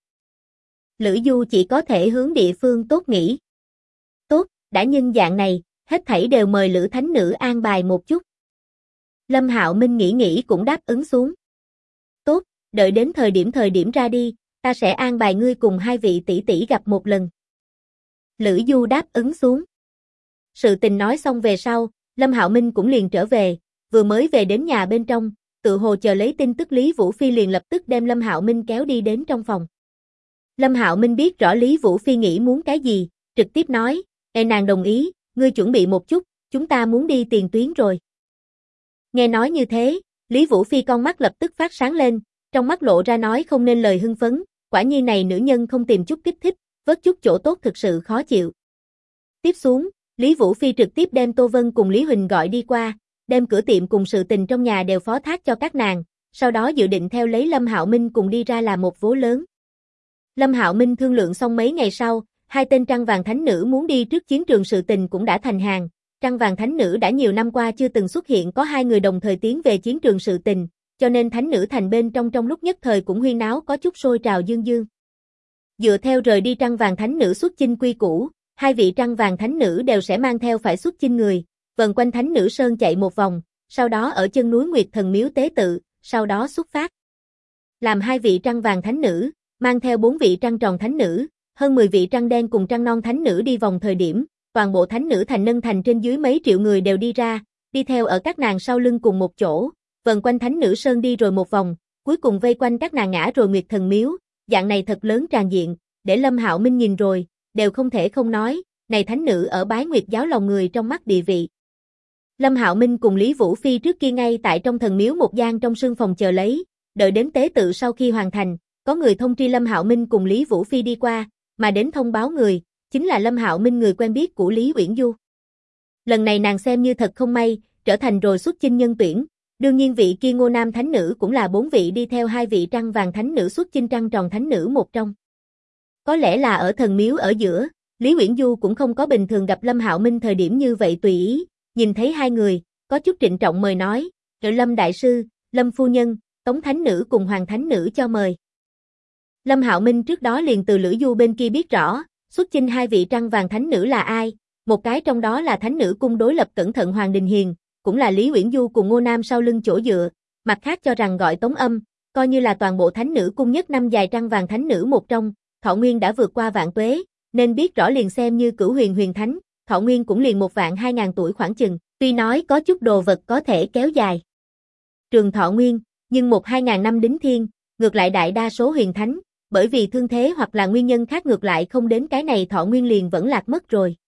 Lữ Du chỉ có thể hướng địa phương tốt nghĩ. Tốt, đã nhân dạng này, hết thảy đều mời Lữ thánh nữ an bài một chút. Lâm Hạo Minh nghĩ cũng đáp ứng xuống. Tốt, đợi đến thời điểm ra đi, ta sẽ an bài ngươi cùng hai vị tỷ tỷ gặp một lần. Lữ Du đáp ứng xuống. Sự tình nói xong về sau, Lâm Hạo Minh cũng liền trở về, vừa mới về đến nhà bên trong, tự hồ chờ lấy tin tức Lý Vũ Phi liền lập tức đem Lâm Hạo Minh kéo đi đến trong phòng. Lâm Hạo Minh biết rõ Lý Vũ Phi nghĩ muốn cái gì, trực tiếp nói, nàng đồng ý, ngươi chuẩn bị một chút, chúng ta muốn đi tiền tuyến rồi. Nghe nói như thế, Lý Vũ Phi con mắt lập tức phát sáng lên, trong mắt lộ ra nói không nên lời hưng phấn, quả nhiên này nữ nhân không tìm chút kích thích, vớt chút chỗ tốt thực sự khó chịu. Tiếp xuống, Lý Vũ Phi trực tiếp đem Tô Vân cùng Lý Huỳnh gọi đi qua, đem cửa tiệm cùng sự tình trong nhà đều phó thác cho các nàng, sau đó dự định theo lấy Lâm Hạo Minh cùng đi ra làm một vố lớn. Lâm Hạo Minh thương lượng xong mấy ngày sau, hai tên trăng vàng thánh nữ muốn đi trước chiến trường sự tình cũng đã thành hàng. Trăng vàng thánh nữ đã nhiều năm qua chưa từng xuất hiện có hai người đồng thời tiến về chiến trường sự tình, cho nên thánh nữ thành bên trong lúc nhất thời cũng huyên náo có chút sôi trào dương dương. Dựa theo rời đi trăng vàng thánh nữ xuất chinh quy củ, hai vị trăng vàng thánh nữ đều sẽ mang theo phải xuất chinh người, vần quanh thánh nữ sơn chạy một vòng, sau đó ở chân núi Nguyệt Thần Miếu tế tự, sau đó xuất phát. Làm hai vị trăng vàng thánh nữ, mang theo 4 vị trăng tròn thánh nữ, hơn 10 vị trăng đen cùng trăng non thánh nữ đi vòng thời điểm, toàn bộ thánh nữ thành nâng thành trên dưới mấy triệu người đều đi ra, đi theo ở các nàng sau lưng cùng một chỗ, vần quanh thánh nữ sơn đi rồi một vòng, cuối cùng vây quanh các nàng ngã rồi Nguyệt Thần Miếu, dạng này thật lớn tràn diện, để Lâm Hạo Minh nhìn rồi, đều không thể không nói, này thánh nữ ở Bái Nguyệt giáo lòng người trong mắt địa vị. Lâm Hạo Minh cùng Lý Vũ Phi trước kia ngay tại trong thần miếu một gian trong sương phòng chờ lấy, đợi đến tế tự sau khi hoàn thành, có người thông tri Lâm Hạo Minh cùng Lý Vũ Phi đi qua, mà đến thông báo người, chính là Lâm Hạo Minh người quen biết của Lý Uyển Du. Lần này nàng xem như thật không may, trở thành rồi xuất chinh nhân tuyển, đương nhiên vị kia Ngô Nam thánh nữ cũng là 4 vị đi theo hai vị trăng vàng thánh nữ xuất chinh trăng tròn thánh nữ một trong. Có lẽ là ở thần miếu ở giữa, Lý Uyển Du cũng không có bình thường gặp Lâm Hạo Minh thời điểm như vậy tùy ý, nhìn thấy hai người, có chút trịnh trọng mời nói, Lâm đại sư, Lâm phu nhân, Tống thánh nữ cùng Hoàng thánh nữ cho mời. Lâm Hạo Minh trước đó liền từ Lữ Du bên kia biết rõ, xuất chinh hai vị trăng vàng thánh nữ là ai, một cái trong đó là thánh nữ cung đối lập cẩn thận Hoàng Đình Hiền, cũng là Lý Uyển Du cùng Ngô Nam sau lưng chỗ dựa, mặt khác cho rằng gọi Tống Âm, coi như là toàn bộ thánh nữ cung nhất năm dài trăng vàng thánh nữ một trong, thọ nguyên đã vượt qua vạn tuế, nên biết rõ liền xem như cửu huyền huyền thánh, thọ nguyên cũng liền 1.200.000 tuổi khoảng chừng, tuy nói có chút đồ vật có thể kéo dài trường thọ nguyên, nhưng 1-2.000 năm đính thiên, ngược lại đại đa số huyền thánh, bởi vì thương thế hoặc là nguyên nhân khác ngược lại không đến cái này thọ nguyên liền vẫn lạc mất rồi.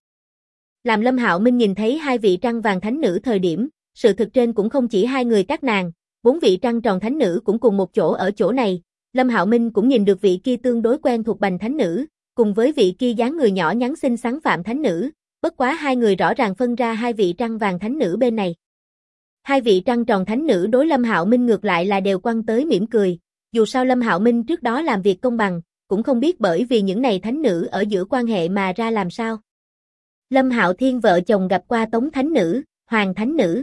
Làm Lâm Hạo Minh nhìn thấy hai vị trăng vàng thánh nữ thời điểm, sự thực trên cũng không chỉ hai người các nàng, 4 vị trăng tròn thánh nữ cũng cùng một chỗ ở chỗ này, Lâm Hạo Minh cũng nhìn được vị kia tương đối quen thuộc Bành thánh nữ, cùng với vị kia dáng người nhỏ nhắn xinh xắn Phạm thánh nữ, bất quá hai người rõ ràng phân ra hai vị trăng vàng thánh nữ bên này. Hai vị trăng tròn thánh nữ đối Lâm Hạo Minh ngược lại là đều quăng tới mỉm cười, dù sao Lâm Hạo Minh trước đó làm việc công bằng, cũng không biết bởi vì những này thánh nữ ở giữa quan hệ mà ra làm sao. Lâm Hạo Thiên vợ chồng gặp qua Tống thánh nữ, Hoàng thánh nữ.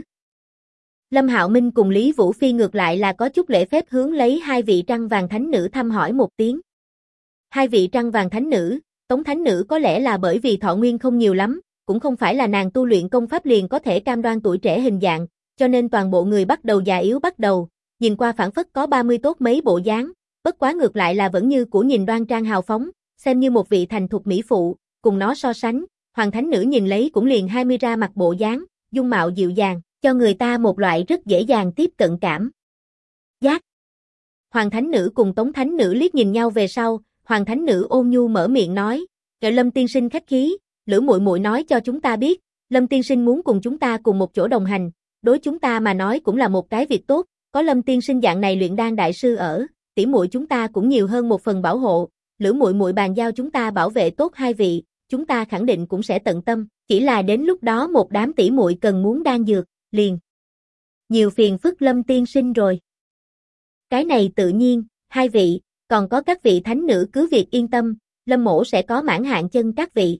Lâm Hạo Minh cùng Lý Vũ Phi ngược lại là có chút lễ phép hướng lấy hai vị trăng vàng thánh nữ thăm hỏi một tiếng. Hai vị trăng vàng thánh nữ, Tống thánh nữ có lẽ là bởi vì thọ nguyên không nhiều lắm, cũng không phải là nàng tu luyện công pháp liền có thể cam đoan tuổi trẻ hình dạng, cho nên toàn bộ người bắt đầu già yếu bắt đầu, nhìn qua phản phất có 30 tốt mấy bộ dáng, bất quá ngược lại là vẫn như của nhìn đoan trang hào phóng, xem như một vị thành thục mỹ phụ, cùng nó so sánh, Hoàng thánh nữ nhìn lấy cũng liền 20 ra mặt bộ dáng, dung mạo dịu dàng, cho người ta một loại rất dễ dàng tiếp cận cảm giác. Hoàng Thánh Nữ cùng Tống Thánh Nữ liếc nhìn nhau về sau, Hoàng Thánh Nữ ôn nhu mở miệng nói, Lâm tiên sinh khách khí, Lữ muội muội nói cho chúng ta biết, Lâm tiên sinh muốn cùng chúng ta cùng một chỗ đồng hành, đối chúng ta mà nói cũng là một cái việc tốt, có Lâm tiên sinh dạng này luyện đan đại sư ở, tỷ muội chúng ta cũng nhiều hơn một phần bảo hộ, Lữ muội muội bàn giao chúng ta bảo vệ tốt hai vị, chúng ta khẳng định cũng sẽ tận tâm, chỉ là đến lúc đó một đám tỷ muội cần muốn đan dược, liền nhiều phiền phức Lâm tiên sinh rồi. Cái này tự nhiên, hai vị, còn có các vị thánh nữ cứ việc yên tâm, Lâm mỗ sẽ có mãn hạn chân các vị.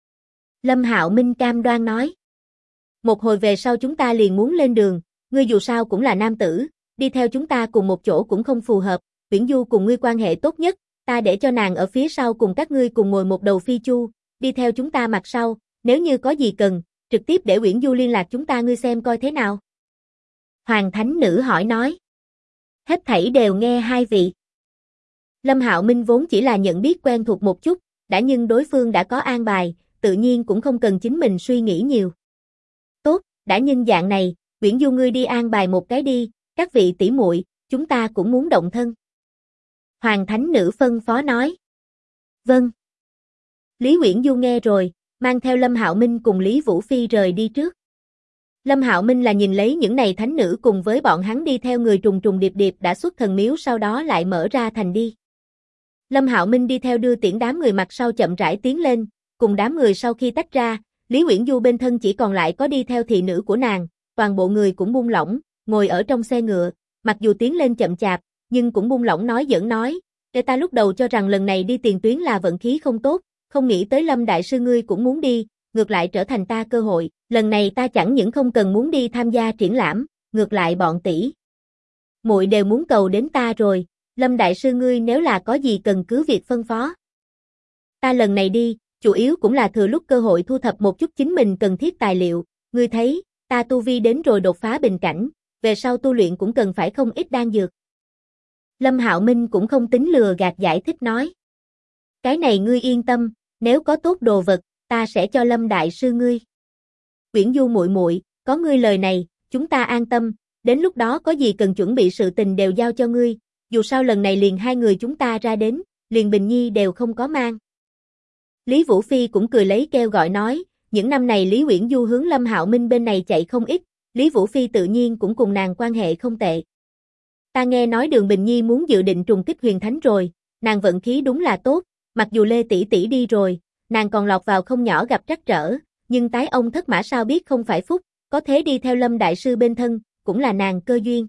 Lâm Hạo Minh cam đoan nói. Một hồi về sau chúng ta liền muốn lên đường, ngươi dù sao cũng là nam tử, đi theo chúng ta cùng một chỗ cũng không phù hợp, Uyển Du cùng ngươi quan hệ tốt nhất, ta để cho nàng ở phía sau cùng các ngươi cùng ngồi một đầu phi chu, đi theo chúng ta mặt sau, nếu như có gì cần, trực tiếp để Uyển Du liên lạc chúng ta ngươi xem coi thế nào. Hoàng Thánh Nữ hỏi nói. Hết thảy đều nghe hai vị. Lâm Hạo Minh vốn chỉ là nhận biết quen thuộc một chút, đã nhưng đối phương đã có an bài, tự nhiên cũng không cần chính mình suy nghĩ nhiều. Tốt, đã nhưng dạng này, Uyển Du ngươi đi an bài một cái đi, các vị tỷ muội, chúng ta cũng muốn động thân. Hoàng Thánh Nữ phân phó nói. Vâng. Lý Uyển Du nghe rồi, mang theo Lâm Hạo Minh cùng Lý Vũ Phi rời đi trước. Lâm Hạo Minh là nhìn lấy những này thánh nữ cùng với bọn hắn đi theo người trùng trùng điệp điệp đã xuất thần miếu sau đó lại mở ra thành đi. Lâm Hạo Minh đi theo đưa tiễn đám người mặt sau chậm rãi tiến lên, cùng đám người sau khi tách ra, Lý Uyển Du bên thân chỉ còn lại có đi theo thị nữ của nàng, toàn bộ người cũng buông lỏng, ngồi ở trong xe ngựa, mặc dù tiến lên chậm chạp, nhưng cũng buông lỏng nói giỡn nói, để ta lúc đầu cho rằng lần này đi tiền tuyến là vận khí không tốt, không nghĩ tới Lâm đại sư ngươi cũng muốn đi, ngược lại trở thành ta cơ hội, lần này ta chẳng những không cần muốn đi tham gia triển lãm, ngược lại bọn tỷ muội đều muốn cầu đến ta rồi, Lâm đại sư ngươi nếu là có gì cần cứ việc phân phó. Ta lần này đi, chủ yếu cũng là thừa lúc cơ hội thu thập một chút chính mình cần thiết tài liệu, ngươi thấy, ta tu vi đến rồi đột phá bình cảnh, về sau tu luyện cũng cần phải không ít đan dược. Lâm Hạo Minh cũng không tính lừa gạt giải thích nói. Cái này ngươi yên tâm, nếu có tốt đồ vật, ta sẽ cho Lâm đại sư ngươi. Uyển Du muội muội, có ngươi lời này, chúng ta an tâm, đến lúc đó có gì cần chuẩn bị sự tình đều giao cho ngươi, dù sao lần này liền hai người chúng ta ra đến, liền Bình Nhi đều không có mang. Lý Vũ Phi cũng cười lấy kêu gọi nói, những năm này Lý Uyển Du hướng Lâm Hạo Minh bên này chạy không ít, Lý Vũ Phi tự nhiên cũng cùng nàng quan hệ không tệ. Ta nghe nói Đường Bình Nhi muốn dự định trùng kích huyền thánh rồi, nàng vận khí đúng là tốt, mặc dù Lê tỷ tỷ đi rồi, nàng còn lọt vào không nhỏ gặp trắc trở, nhưng tái ông thất mã sao biết không phải phúc, có thế đi theo Lâm đại sư bên thân, cũng là nàng cơ duyên.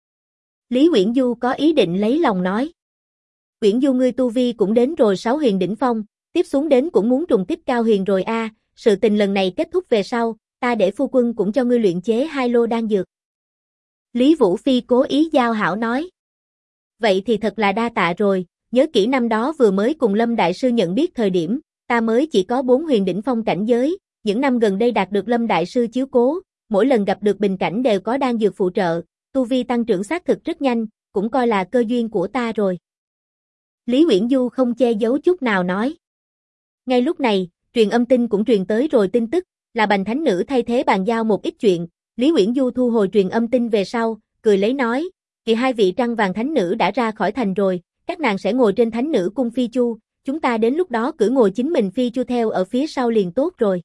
Lý Uyển Du có ý định lấy lòng nói. Uyển Du ngươi tu vi cũng đến rồi 6 huyền đỉnh phong, tiếp xuống đến cũng muốn trùng kích cao huyền rồi a, sự tình lần này kết thúc về sau, ta để phu quân cũng cho ngươi luyện chế 2 lô đan dược. Lý Vũ Phi cố ý giao hảo nói. Vậy thì thật là đa tạ rồi, nhớ kỹ năm đó vừa mới cùng Lâm đại sư nhận biết thời điểm, ta mới chỉ có 4 huyền đỉnh phong cảnh giới, những năm gần đây đạt được Lâm đại sư chiếu cố, mỗi lần gặp được bình cảnh đều có đan dược phụ trợ, tu vi tăng trưởng xác thực rất nhanh, cũng coi là cơ duyên của ta rồi. Lý Uyển Du không che giấu chút nào nói. Ngay lúc này, truyền âm tin cũng truyền tới rồi tin tức, là Bành Thánh Nữ thay thế bàn giao một ít chuyện, Lý Uyển Du thu hồi truyền âm tin về sau, cười lấy nói, thì hai vị trăng vàng Thánh Nữ đã ra khỏi thành rồi, các nàng sẽ ngồi trên Thánh Nữ cung phi chu, chúng ta đến lúc đó cứ ngồi chính mình phi chu theo ở phía sau liền tốt rồi.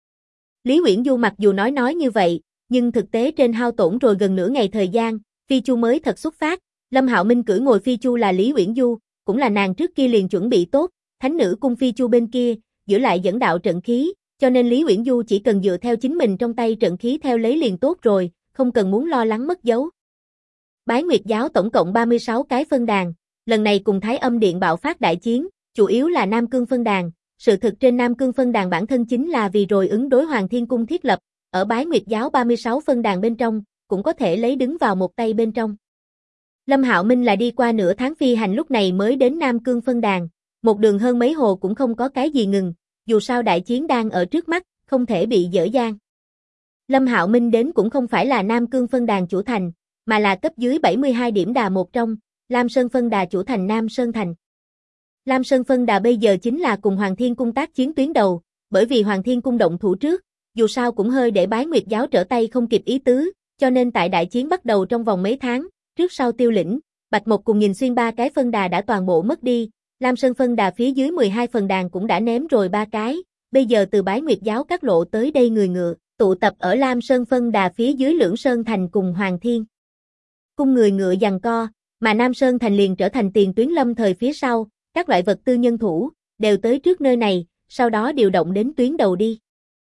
Lý Uyển Du mặc dù nói như vậy, nhưng thực tế trên hao tổn rồi gần nửa ngày thời gian, phi chu mới thật xuất phát, Lâm Hạo Minh cưỡi ngồi phi chu là Lý Uyển Du, cũng là nàng trước kia liền chuẩn bị tốt, Thánh Nữ cung phi chu bên kia, giữ lại dẫn đạo trận khí, cho nên Lý Uyển Du chỉ cần dựa theo chính mình trong tay trận khí theo lấy liền tốt rồi, không cần muốn lo lắng mất dấu. Bái Nguyệt giáo tổng cộng 36 cái phân đàn, lần này cùng Thái Âm Điện bạo phát đại chiến, chủ yếu là Nam Cương phân đàn, sự thực trên Nam Cương phân đàn bản thân chính là vì rồi ứng đối Hoàng Thiên Cung thiết lập, ở Bái Nguyệt giáo 36 phân đàn bên trong, cũng có thể lấy đứng vào một tay bên trong. Lâm Hạo Minh là đi qua nửa tháng phi hành lúc này mới đến Nam Cương phân đàn, một đường hơn mấy hồ cũng không có cái gì ngừng, dù sao đại chiến đang ở trước mắt, không thể bị dở dang. Lâm Hạo Minh đến cũng không phải là Nam Cương phân đàn chủ thành, mà là cấp dưới 72 điểm đà một trong, Lam Sơn phân đà chủ thành Nam Sơn thành. Lam Sơn phân đà bây giờ chính là cùng Hoàng Thiên Cung tác chiến tuyến đầu, bởi vì Hoàng Thiên Cung động thủ trước, dù sao cũng hơi để Bái Nguyệt giáo trở tay không kịp ý tứ, cho nên tại đại chiến bắt đầu trong vòng mấy tháng, trước sau Tiêu Lĩnh, Bạch Mộc cùng Nhìn Xuyên ba cái phân đà đã toàn bộ mất đi, Lam Sơn phân đà phía dưới 12 phần đàn cũng đã ném rồi ba cái, bây giờ từ Bái Nguyệt giáo các lộ tới đây người ngựa, tụ tập ở Lam Sơn phân đà phía dưới Lưỡng Sơn thành cùng Hoàng Thiên cung người ngựa giằng co, mà Nam Sơn thành liền trở thành tiền tuyến lâm thời phía sau, các loại vật tư nhân thủ đều tới trước nơi này, sau đó điều động đến tuyến đầu đi.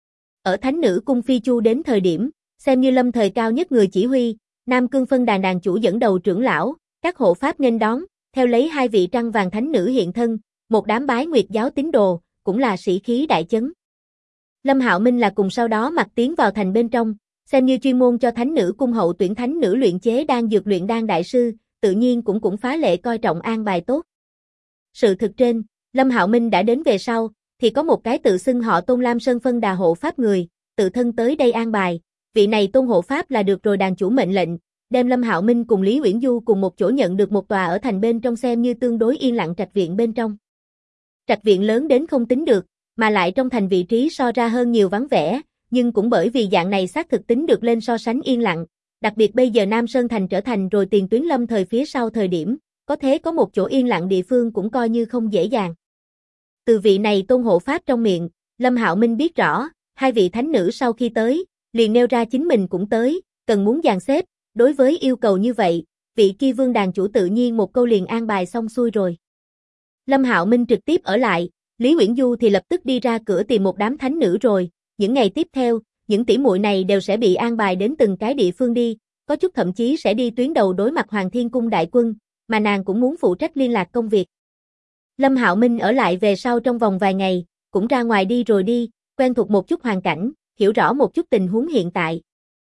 Ở Thánh Nữ cung Phi Chu đến thời điểm, xem như lâm thời cao nhất người chỉ huy, Nam Cương phân đàn đàn chủ dẫn đầu trưởng lão, các hộ pháp nghênh đón, theo lấy hai vị trăng vàng thánh nữ hiện thân, một đám Bái Nguyệt giáo tín đồ, cũng là sĩ khí đại chấn. Lâm Hạo Minh là cùng sau đó mặc tiến vào thành bên trong, xem như chuyên môn cho Thánh Nữ cung hậu tuyển thánh nữ luyện chế đan dược luyện đan đại sư, tự nhiên cũng phá lệ coi trọng an bài tốt. Sự thực trên, Lâm Hạo Minh đã đến về sau, thì có một cái tự xưng họ Tôn Lam Sơn phân đà hộ pháp người, tự thân tới đây an bài, vị này Tôn hộ pháp là được rồi đàn chủ mệnh lệnh, đem Lâm Hạo Minh cùng Lý Uyển Du cùng một chỗ nhận được một tòa ở thành bên trong xem như tương đối yên lặng trạch viện bên trong. Trạch viện lớn đến không tính được, mà lại trong thành vị trí so ra hơn nhiều vắng vẻ, nhưng cũng bởi vì dạng này xác thực tính được lên so sánh yên lặng, đặc biệt bây giờ Nam Sơn thành trở thành rồi tiền tuyến lâm thời phía sau thời điểm, có thế có một chỗ yên lặng địa phương cũng coi như không dễ dàng. Từ vị này Tôn hộ pháp trong miệng, Lâm Hạo Minh biết rõ, hai vị thánh nữ sau khi tới, liền nêu ra chính mình cũng tới, cần muốn dàn xếp, đối với yêu cầu như vậy, vị kia vương đàn chủ tự nhiên một câu liền an bài xong xuôi rồi. Lâm Hạo Minh trực tiếp ở lại, Lý Uyển Du thì lập tức đi ra cửa tìm một đám thánh nữ rồi, những ngày tiếp theo, những tỷ muội này đều sẽ bị an bài đến từng cái địa phương đi, có chút thậm chí sẽ đi tuyến đầu đối mặt Hoàng Thiên cung đại quân, mà nàng cũng muốn phụ trách liên lạc công việc. Lâm Hạo Minh ở lại về sau trong vòng vài ngày, cũng ra ngoài đi rồi đi, quen thuộc một chút hoàn cảnh, hiểu rõ một chút tình huống hiện tại.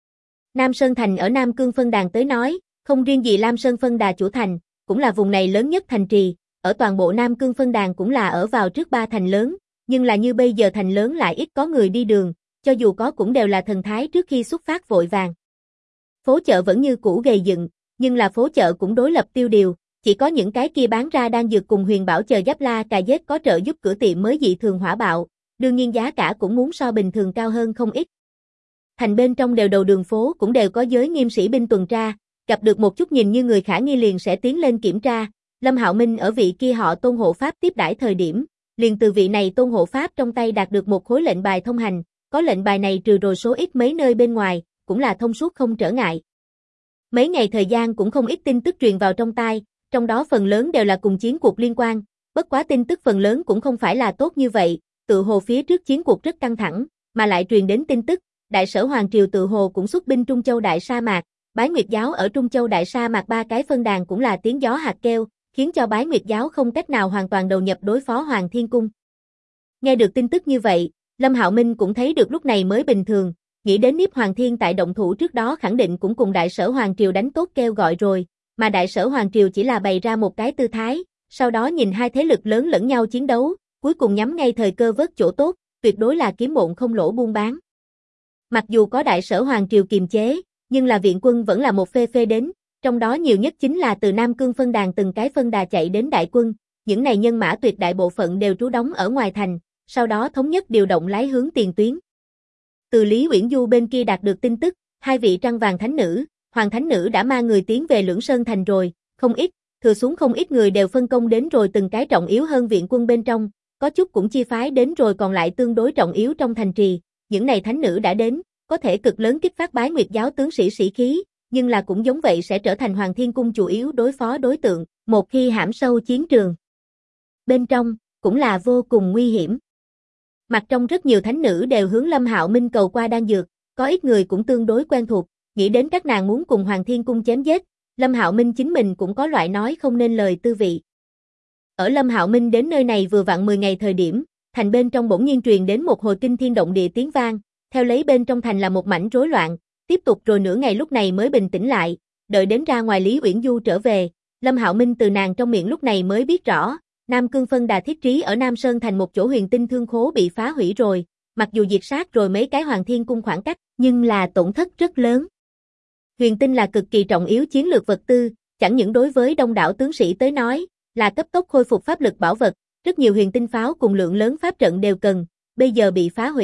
Nam Sơn thành ở Nam Cương phân đàn tới nói, không riêng gì Lam Sơn phân đà chủ thành, cũng là vùng này lớn nhất thành trì, ở toàn bộ Nam Cương phân đàn cũng là ở vào trước ba thành lớn, nhưng là như bây giờ thành lớn lại ít có người đi đường, cho dù có cũng đều là thần thái trước khi xuất phát vội vàng. Phố chợ vẫn như cũ gầy dựng, nhưng là phố chợ cũng đối lập tiêu điều, chỉ có những cái kia bán ra đan dược cùng huyền bảo chờ giáp la cà dết có trợ giúp cửa tiệm mới dị thường hỏa bạo, đương nhiên giá cả cũng muốn so bình thường cao hơn không ít. Thành bên trong đều đầu đường phố cũng đều có giới nghiêm sĩ binh tuần tra, gặp được một chút nhìn như người khả nghi liền sẽ tiến lên kiểm tra. Lâm Hạo Minh ở vị kia họ Tôn hộ pháp tiếp đãi thời điểm, liền từ vị này Tôn hộ pháp trong tay đạt được một khối lệnh bài thông hành, có lệnh bài này trừ rồi số ít mấy nơi bên ngoài, cũng là thông suốt không trở ngại. Mấy ngày thời gian cũng không ít tin tức truyền vào trong tai, trong đó phần lớn đều là cùng chiến cuộc liên quan, bất quá tin tức phần lớn cũng không phải là tốt như vậy, tự hồ phía trước chiến cuộc rất căng thẳng, mà lại truyền đến tin tức, Đại sở Hoàng triều tự hồ cũng xuất binh Trung Châu Đại Sa Mạc, Bái Nguyệt giáo ở Trung Châu Đại Sa Mạc ba cái phân đàn cũng là tiếng gió hạt kêu, khiến cho Bái Nguyệt giáo không cách nào hoàn toàn đầu nhập đối phó Hoàng Thiên cung. Nghe được tin tức như vậy, Lâm Hạo Minh cũng thấy được lúc này mới bình thường, nghĩ đến Niếp Hoàng Thiên tại động thủ trước đó khẳng định cũng cùng Đại sở Hoàng triều đánh tốt kêu gọi rồi, mà Đại sở Hoàng triều chỉ là bày ra một cái tư thái, sau đó nhìn hai thế lực lớn lẫn nhau chiến đấu, cuối cùng nhắm ngay thời cơ vớt chỗ tốt, tuyệt đối là kiếm bộn không lỗ buôn bán. Mặc dù có Đại sở Hoàng triều kiềm chế, nhưng là viện quân vẫn là một phê đến, trong đó nhiều nhất chính là từ Nam Cương phân đàn từng cái phân đà chạy đến đại quân, những này nhân mã tuyệt đại bộ phận đều trú đóng ở ngoài thành, sau đó thống nhất điều động lái hướng tiền tuyến. Từ Lý Uyển Du bên kia đạt được tin tức, hai vị trăng vàng thánh nữ, Hoàng thánh nữ đã mang người tiến về Lưỡng Sơn thành rồi, không ít, thừa xuống không ít người đều phân công đến rồi từng cái trọng yếu hơn viện quân bên trong, có chút cũng chia phái đến rồi còn lại tương đối trọng yếu trong thành trì, những này thánh nữ đã đến, có thể cực lớn kích phát Bái Nguyệt giáo tướng sĩ sĩ khí, nhưng là cũng giống vậy sẽ trở thành Hoàng Thiên cung chủ yếu đối phó đối tượng, một khi hãm sâu chiến trường. Bên trong, cũng là vô cùng nguy hiểm. Mặt trong rất nhiều thánh nữ đều hướng Lâm Hạo Minh cầu qua đan dược, có ít người cũng tương đối quen thuộc, nghĩ đến các nàng muốn cùng Hoàng Thiên cung chém giết, Lâm Hạo Minh chính mình cũng có loại nói không nên lời tư vị. Ở Lâm Hạo Minh đến nơi này vừa vặn 10 ngày thời điểm, thành bên trong bỗng nhiên truyền đến một hồi kinh thiên động địa tiếng vang, theo lấy bên trong thành là một mảnh rối loạn, tiếp tục rồi nửa ngày lúc này mới bình tĩnh lại, đợi đến ra ngoài Lý Uyển Du trở về, Lâm Hạo Minh từ nàng trong miệng lúc này mới biết rõ, Nam Cương phân đà thiết trí ở Nam Sơn thành một chỗ huyền tinh thương khố bị phá hủy rồi, mặc dù diệt sát rồi mấy cái Hoàng Thiên cung khoảng cách, nhưng là tổn thất rất lớn. Huyền tinh là cực kỳ trọng yếu chiến lược vật tư, chẳng những đối với đông đảo tướng sĩ tới nói, là cấp tốc khôi phục pháp lực bảo vật, rất nhiều huyền tinh pháo cùng lượng lớn pháp trận đều cần, bây giờ bị phá hủy,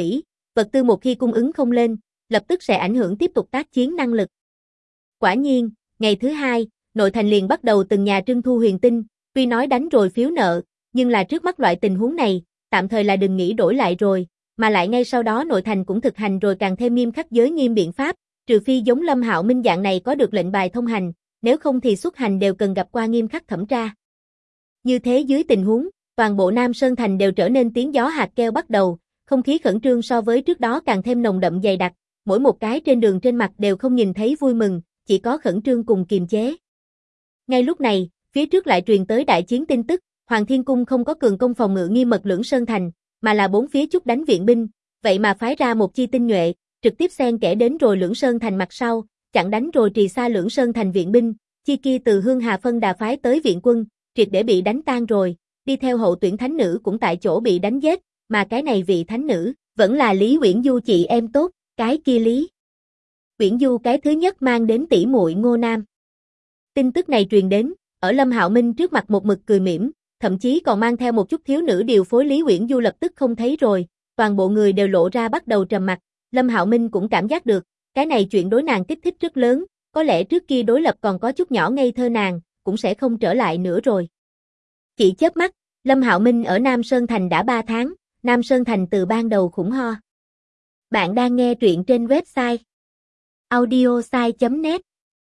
vật tư một khi cung ứng không lên, lập tức sẽ ảnh hưởng tiếp tục tác chiến năng lực. Quả nhiên, ngày thứ hai, nội thành liền bắt đầu từng nhà trưng thu huyền tinh, tuy nói đánh rồi phiếu nợ, nhưng là trước mắt loại tình huống này, tạm thời là đừng nghĩ đổi lại rồi, mà lại ngay sau đó nội thành cũng thực hành rồi càng thêm nghiêm khắc giới nghiêm biện pháp, trừ phi giống Lâm Hạo Minh dạng này có được lệnh bài thông hành, nếu không thì xuất hành đều cần gặp qua nghiêm khắc thẩm tra. Như thế dưới tình huống, toàn bộ Nam Sơn Thành đều trở nên tiếng gió hạt keo bắt đầu, không khí khẩn trương so với trước đó càng thêm nồng đậm dày đặc, mỗi một cái trên đường trên mặt đều không nhìn thấy vui mừng, chỉ có khẩn trương cùng kiềm chế. Ngay lúc này, phía trước lại truyền tới đại chiến tin tức, Hoàng Thiên Cung không có cường công phòng ngự nghiêm mật Lưỡng Sơn Thành, mà là bốn phía chúc đánh viện binh, vậy mà phái ra một chi tinh nhuệ, trực tiếp xen kẽ đến rồi Lưỡng Sơn Thành mặt sau, chặn đánh rồi trì xa Lưỡng Sơn Thành viện binh, chi kia từ Hương Hà phân đà phái tới viện quân, triệt để bị đánh tan rồi, đi theo hậu tuyển thánh nữ cũng tại chỗ bị đánh giết, mà cái này vị thánh nữ, vẫn là Lý Uyển Du chị em tốt, cái kia Lý Uyển Du cái thứ nhất mang đến tỷ muội Ngô Nam. Tin tức này truyền đến, ở Lâm Hạo Minh trước mặt một mực cười mỉm, thậm chí còn mang theo một chút thiếu nữ điều phối Lý Uyển Du lập tức không thấy rồi, toàn bộ người đều lộ ra bắt đầu trầm mặc, Lâm Hạo Minh cũng cảm giác được, cái này chuyện đối nàng kích thích rất lớn, có lẽ trước kia đối lập còn có chút nhỏ ngây thơ nàng, cũng sẽ không trở lại nữa rồi. Chỉ chớp mắt, Lâm Hạo Minh ở Nam Sơn Thành đã 3 tháng, Nam Sơn Thành từ ban đầu khủng ho. Bạn đang nghe truyện trên website audiosai.net.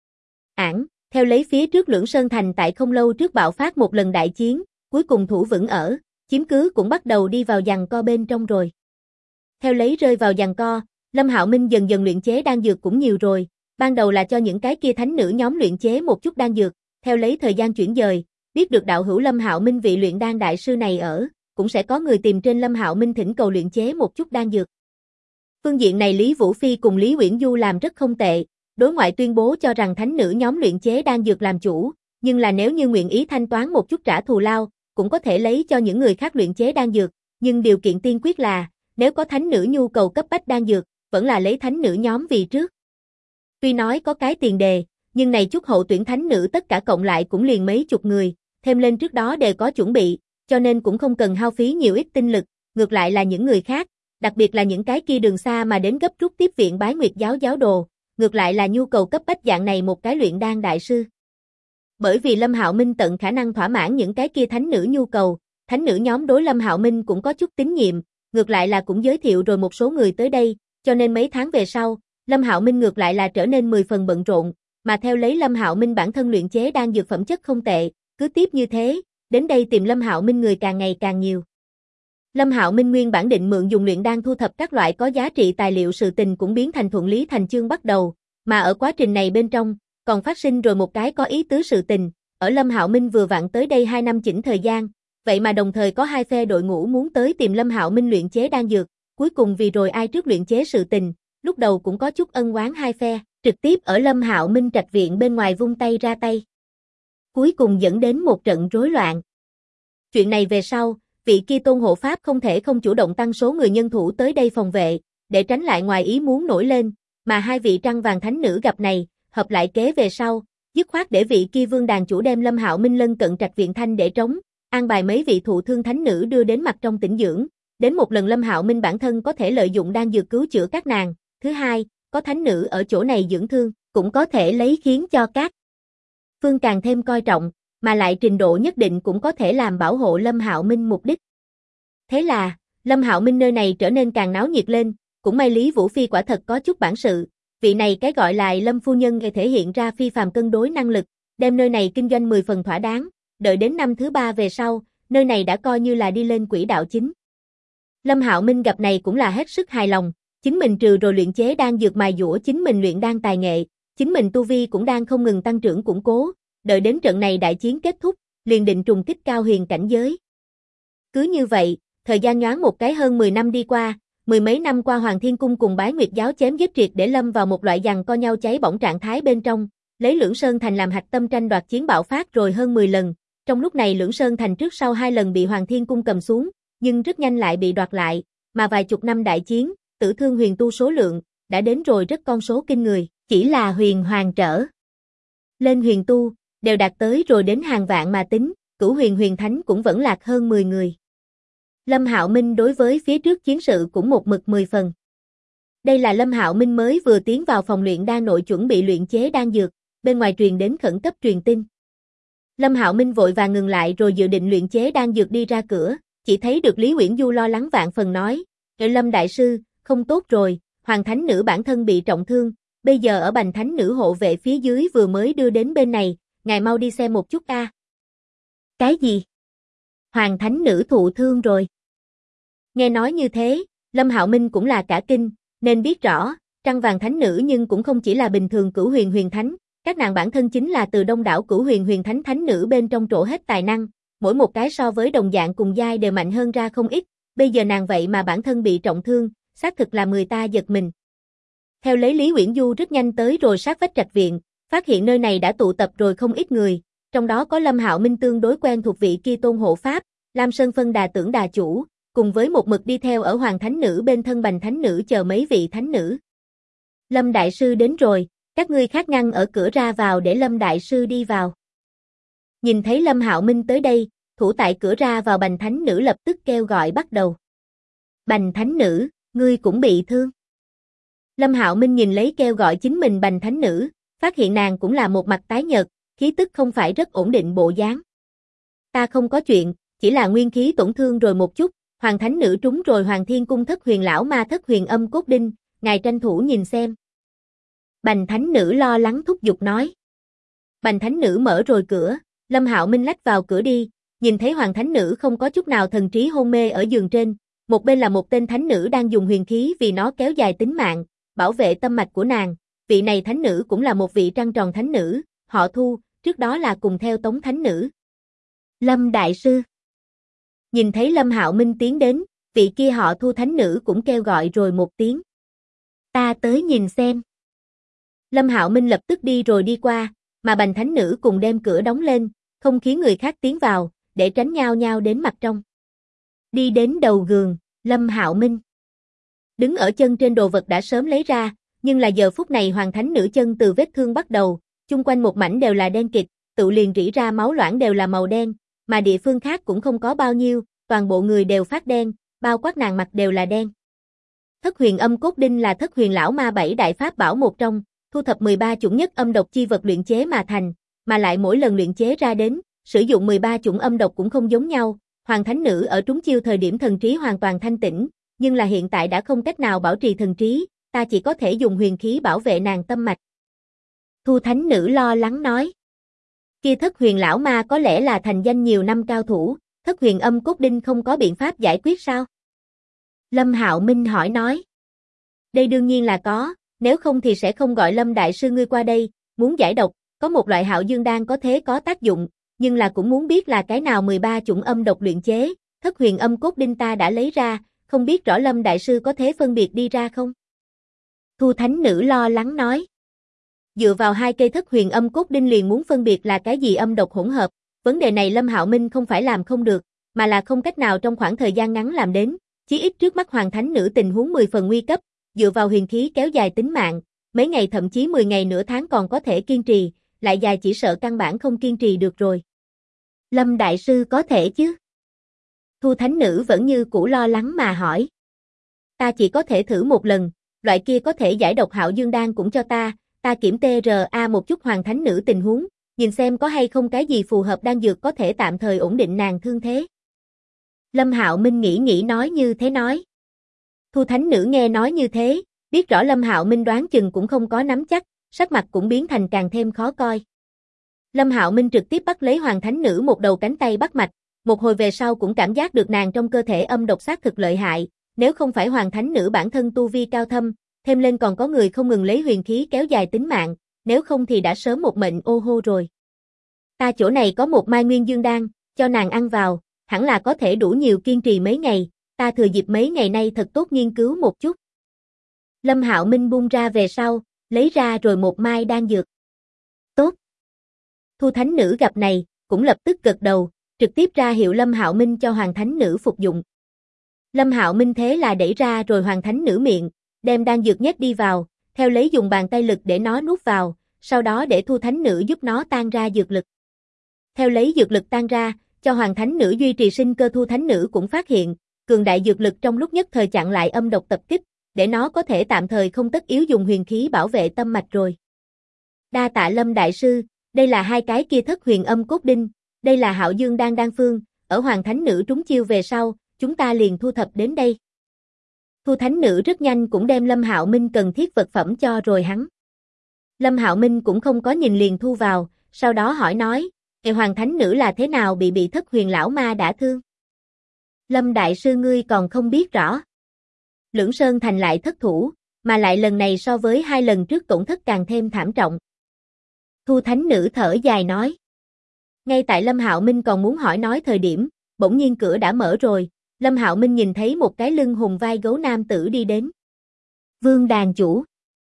Theo lấy phía trước Lưỡng Sơn Thành tại không lâu trước bạo phát một lần đại chiến, cuối cùng thủ vững ở, chiếm cứ cũng bắt đầu đi vào giằng co bên trong rồi. Theo lấy rơi vào giằng co, Lâm Hạo Minh dần dần luyện chế đan dược cũng nhiều rồi, ban đầu là cho những cái kia thánh nữ nhóm luyện chế một chút đan dược, theo lấy thời gian chuyển dời, biết được đạo hữu Lâm Hạo Minh vị luyện đan đại sư này ở, cũng sẽ có người tìm trên Lâm Hạo Minh thỉnh cầu luyện chế một chút đan dược. Phương diện này Lý Vũ Phi cùng Lý Uyển Du làm rất không tệ, đối ngoại tuyên bố cho rằng thánh nữ nhóm luyện chế đan dược làm chủ, nhưng là nếu như nguyện ý thanh toán một chút trả thù lao, cũng có thể lấy cho những người khác luyện chế đan dược, nhưng điều kiện tiên quyết là, nếu có thánh nữ nhu cầu cấp bách đan dược, vẫn là lấy thánh nữ nhóm vì trước. Tuy nói có cái tiền đề, nhưng này chút hậu tuyển thánh nữ tất cả cộng lại cũng liền mấy chục người, thêm lên trước đó đều có chuẩn bị, cho nên cũng không cần hao phí nhiều ít tinh lực, ngược lại là những người khác, đặc biệt là những cái kia đường xa mà đến gấp rút tiếp viện Bái Nguyệt giáo giáo đồ, ngược lại là nhu cầu cấp bách dạng này một cái luyện đan đại sư. Bởi vì Lâm Hạo Minh tận khả năng thỏa mãn những cái kia thánh nữ nhu cầu, thánh nữ nhóm đối Lâm Hạo Minh cũng có chút tín nhiệm, ngược lại là cũng giới thiệu rồi một số người tới đây, cho nên mấy tháng về sau, Lâm Hạo Minh ngược lại là trở nên 10 phần bận rộn, mà theo lấy Lâm Hạo Minh bản thân luyện chế đan dược phẩm chất không tệ, cứ tiếp như thế, đến đây tìm Lâm Hạo Minh người càng ngày càng nhiều. Lâm Hạo Minh nguyên bản định mượn dùng luyện đan thu thập các loại có giá trị tài liệu sự tình cũng biến thành thuận lý thành chương bắt đầu, mà ở quá trình này bên trong, còn phát sinh rồi một cái có ý tứ sự tình, ở Lâm Hạo Minh vừa vặn tới đây 2 năm chỉnh thời gian, vậy mà đồng thời có hai phe đội ngũ muốn tới tìm Lâm Hạo Minh luyện chế đan dược, cuối cùng vì rồi ai trước luyện chế sự tình, lúc đầu cũng có chút ân oán hai phe, trực tiếp ở Lâm Hạo Minh trạch viện bên ngoài vung tay ra tay. Cuối cùng dẫn đến một trận rối loạn. Chuyện này về sau, vị kia Tôn hộ pháp không thể không chủ động tăng số người nhân thủ tới đây phòng vệ, để tránh lại ngoài ý muốn nổi lên, mà hai vị trăng vàng thánh nữ gặp này, hợp lại kế về sau, dứt khoát để vị kia vương đàn chủ đem Lâm Hạo Minh lân cận trạch viện thanh để trống, an bài mấy vị thụ thương thánh nữ đưa đến mặt trong tĩnh dưỡng, đến một lần Lâm Hạo Minh bản thân có thể lợi dụng đan dược cứu chữa các nàng, thứ hai, có thánh nữ ở chỗ này dưỡng thương, cũng có thể lấy khiến cho các phương càng thêm coi trọng, mà lại trình độ nhất định cũng có thể làm bảo hộ Lâm Hạo Minh mục đích. Thế là, Lâm Hạo Minh nơi này trở nên càng náo nhiệt lên, cũng may Lý Vũ Phi quả thật có chút bản sự, vị này cái gọi là Lâm phu nhân thể hiện ra phi phàm cân đối năng lực, đem nơi này kinh doanh 10 phần thỏa đáng, đợi đến năm thứ 3 về sau, nơi này đã coi như là đi lên quỹ đạo chính. Lâm Hạo Minh gặp này cũng là hết sức hài lòng, chính mình trừ rồi luyện chế đan dược mài dũa chính mình luyện đan tài nghệ, chính mình tu vi cũng đang không ngừng tăng trưởng củng cố, đợi đến trận này đại chiến kết thúc, liền định trùng kích cao huyền cảnh giới. Cứ như vậy, thời gian nhoáng một cái hơn 10 năm đi qua, mười mấy năm qua Hoàng Thiên Cung cùng Bái Nguyệt giáo chém giết triệt để lâm vào một loại giằng co nhau cháy bỏng trạng thái bên trong, lấy Lưỡng Sơn Thành làm hạch tâm tranh đoạt chiến bạo phát rồi hơn 10 lần, trong lúc này Lưỡng Sơn Thành trước sau 2 lần bị Hoàng Thiên Cung cầm xuống, nhưng rất nhanh lại bị đoạt lại, mà vài chục năm đại chiến, tử thương huyền tu số lượng, đã đến rồi rất con số kinh người, chỉ là huyền hoàng trở lên huyền tu, đều đạt tới rồi đến hàng vạn mà tính, cửu huyền huyền thánh cũng vẫn lạc hơn 10 người. Lâm Hạo Minh đối với phía trước chiến sự cũng một mực 10 phần, Đây là Lâm Hạo Minh mới vừa tiến vào phòng luyện đan nội chuẩn bị luyện chế đan dược, bên ngoài truyền đến khẩn cấp truyền tin. Lâm Hạo Minh vội vàng ngừng lại rồi dự định luyện chế đan dược đi ra cửa, chỉ thấy được Lý Uyển Du lo lắng vạn phần nói, Lâm đại sư, không tốt rồi, Hoàng Thánh Nữ bản thân bị trọng thương, bây giờ ở Bành Thánh Nữ hộ vệ phía dưới vừa mới đưa đến bên này, ngài mau đi xem một chút a. Cái gì? Hoàng Thánh Nữ thụ thương rồi. Nghe nói như thế, Lâm Hạo Minh cũng là cả kinh, nên biết rõ, Trăng Vàng Thánh Nữ nhưng cũng không chỉ là bình thường Cửu Huyền Huyền Thánh, các nàng bản thân chính là từ đông đảo Cửu Huyền Huyền Thánh Thánh Nữ bên trong trổ hết tài năng, mỗi một cái so với đồng dạng cùng giai đều mạnh hơn ra không ít, bây giờ nàng vậy mà bản thân bị trọng thương, xác thực là người ta giật mình. Theo lấy Lý Uyển Du rất nhanh tới rồi sát vách trạch viện, phát hiện nơi này đã tụ tập rồi không ít người, trong đó có Lâm Hạo Minh tương đối quen thuộc vị kia Tôn hộ pháp, Lam Sơn Phân Đà Tưởng Đà chủ, cùng với một mực đi theo ở Hoàng Thánh Nữ bên thân Bành Thánh Nữ chờ mấy vị thánh nữ. Lâm đại sư đến rồi, các ngươi khác ngăn ở cửa ra vào để Lâm đại sư đi vào. Nhìn thấy Lâm Hạo Minh tới đây, thủ tại cửa ra vào Bành Thánh Nữ lập tức kêu gọi bắt đầu. Bành Thánh Nữ, ngươi cũng bị thương. Lâm Hạo Minh nhìn lấy kêu gọi chính mình Bành Thánh Nữ, phát hiện nàng cũng là một mặt tái nhợt, khí tức không phải rất ổn định bộ dáng. Ta không có chuyện, chỉ là nguyên khí tổn thương rồi một chút, Hoàng Thánh Nữ trúng rồi Hoàng Thiên Cung Thất Huyền Lão Ma Thất Huyền Âm Cốt Đinh, ngài tranh thủ nhìn xem. Bành Thánh Nữ lo lắng thúc giục nói. Bành Thánh Nữ mở rồi cửa, Lâm Hạo Minh lách vào cửa đi, nhìn thấy Hoàng Thánh Nữ không có chút nào thần trí hôn mê ở giường trên, một bên là một tên Thánh Nữ đang dùng huyền khí vì nó kéo dài tính mạng, bảo vệ tâm mạch của nàng, vị này Thánh Nữ cũng là một vị trăng tròn Thánh Nữ, họ Thu, trước đó là cùng theo Tống Thánh Nữ. Lâm đại sư. Nhìn thấy Lâm Hạo Minh tiến đến, vị kia họ Thu Thánh Nữ cũng kêu gọi rồi một tiếng. Ta tới nhìn xem. Lâm Hạo Minh lập tức đi rồi đi qua, mà Bành Thánh Nữ cùng đem cửa đóng lên, không khiến người khác tiến vào, để tránh nhao nhao đến mặt trong. Đi đến đầu giường, Lâm Hạo Minh đứng ở chân trên đồ vật đã sớm lấy ra, nhưng là giờ phút này Hoàng Thánh Nữ chân từ vết thương bắt đầu, chung quanh một mảnh đều là đen kịt, tự liền rỉ ra máu loãng đều là màu đen, mà địa phương khác cũng không có bao nhiêu, toàn bộ người đều phát đen, bao quát nàng mặt đều là đen. Thất Huyền Âm Cốt Đinh là Thất Huyền Lão Ma 7 đại pháp bảo một trong, thu thập 13 chủng nhất âm độc chi vật luyện chế mà thành, mà lại mỗi lần luyện chế ra đến, sử dụng 13 chủng âm độc cũng không giống nhau. Hoàng Thánh Nữ ở trúng chiêu thời điểm thần trí hoàn toàn thanh tĩnh, nhưng là hiện tại đã không cách nào bảo trì thần trí, ta chỉ có thể dùng huyền khí bảo vệ nàng tâm mạch. Thu Thánh Nữ lo lắng nói. Kia Thất Huyền Lão Ma có lẽ là thành danh nhiều năm cao thủ, Thất Huyền Âm Cốt Đinh không có biện pháp giải quyết sao? Lâm Hạo Minh hỏi nói. Đây đương nhiên là có, nếu không thì sẽ không gọi Lâm đại sư ngươi qua đây, muốn giải độc, có một loại Hạo Dương đan có thế có tác dụng, nhưng là cũng muốn biết là cái nào 13 chủng âm độc luyện chế, Thất Huyền Âm Cốt Đinh ta đã lấy ra, không biết rõ Lâm đại sư có thế phân biệt đi ra không? Thu Thánh Nữ lo lắng nói. Dựa vào 2 cây Thất Huyền Âm Cốt Đinh liền muốn phân biệt là cái gì âm độc hỗn hợp, vấn đề này Lâm Hạo Minh không phải làm không được, mà là không cách nào trong khoảng thời gian ngắn làm đến, chí ít trước mắt Hoàng Thánh Nữ tình huống 10 phần nguy cấp, dựa vào huyền khí kéo dài tính mạng, mấy ngày thậm chí 10 ngày nửa tháng còn có thể kiên trì, lại dài chỉ sợ căn bản không kiên trì được rồi. Lâm đại sư có thể chứ? Thu Thánh Nữ vẫn như cũ lo lắng mà hỏi. Ta chỉ có thể thử một lần, loại kia có thể giải độc Hạo Dương đan cũng cho ta kiểm TRA một chút Hoàng Thánh Nữ tình huống, nhìn xem có hay không cái gì phù hợp đan dược có thể tạm thời ổn định nàng thương thế. Lâm Hạo Minh nghĩ nói như thế nói. Thu Thánh Nữ nghe nói như thế, biết rõ Lâm Hạo Minh đoán chừng cũng không có nắm chắc, sắc mặt cũng biến thành càng thêm khó coi. Lâm Hạo Minh trực tiếp bắt lấy Hoàng Thánh Nữ một đầu cánh tay bắt mạch, một hồi về sau cũng cảm giác được nàng trong cơ thể âm độc xác thực lợi hại, nếu không phải Hoàng Thánh Nữ bản thân tu vi cao thâm, thêm lên còn có người không ngừng lấy huyền khí kéo dài tính mạng, nếu không thì đã sớm một mệnh ô hô rồi. Ta chỗ này có một mai Nguyên Dương đan, cho nàng ăn vào, hẳn là có thể đủ nhiều kiên trì mấy ngày, ta thừa dịp mấy ngày nay thật tốt nghiên cứu một chút. Lâm Hạo Minh buông ra về sau, lấy ra rồi một mai đan dược. Tốt. Thu Thánh Nữ gặp này, cũng lập tức gật đầu, trực tiếp ra hiệu Lâm Hạo Minh cho Hoàng Thánh Nữ phục dụng. Lâm Hạo Minh thế là đẩy ra rồi Hoàng Thánh Nữ miệng, đem đan dược nhét đi vào, theo lấy dùng bàn tay lực để nó nuốt vào, sau đó để Thu Thánh Nữ giúp nó tan ra dược lực. Theo lấy dược lực tan ra, cho Hoàng Thánh Nữ duy trì sinh cơ Thu Thánh Nữ cũng phát hiện, cường đại dược lực trong lúc nhất thời chặn lại âm độc tập kích, để nó có thể tạm thời không tất yếu dùng huyền khí bảo vệ tâm mạch rồi. Đa tạ Lâm đại sư, đây là hai cái kia thất huyền âm cốt đinh, đây là Hạo Dương đan phương, ở Hoàng Thánh Nữ trúng chiêu về sau, chúng ta liền thu thập đến đây. Thu Thánh Nữ rất nhanh cũng đem Lâm Hạo Minh cần thiết vật phẩm cho rồi hắn. Lâm Hạo Minh cũng không có nhìn liền thu vào, sau đó hỏi nói, Hoàng Thánh Nữ là thế nào bị thất huyền lão ma đả thương? Lâm đại sư ngươi còn không biết rõ. Lưỡng Sơn Thành lại thất thủ, mà lại lần này so với hai lần trước tổn thất càng thêm thảm trọng. Thu Thánh Nữ thở dài nói. Ngay tại Lâm Hạo Minh còn muốn hỏi nói thời điểm, bỗng nhiên cửa đã mở rồi, Lâm Hạo Minh nhìn thấy một cái lưng hùng vai gấu nam tử đi đến. Vương đàn chủ.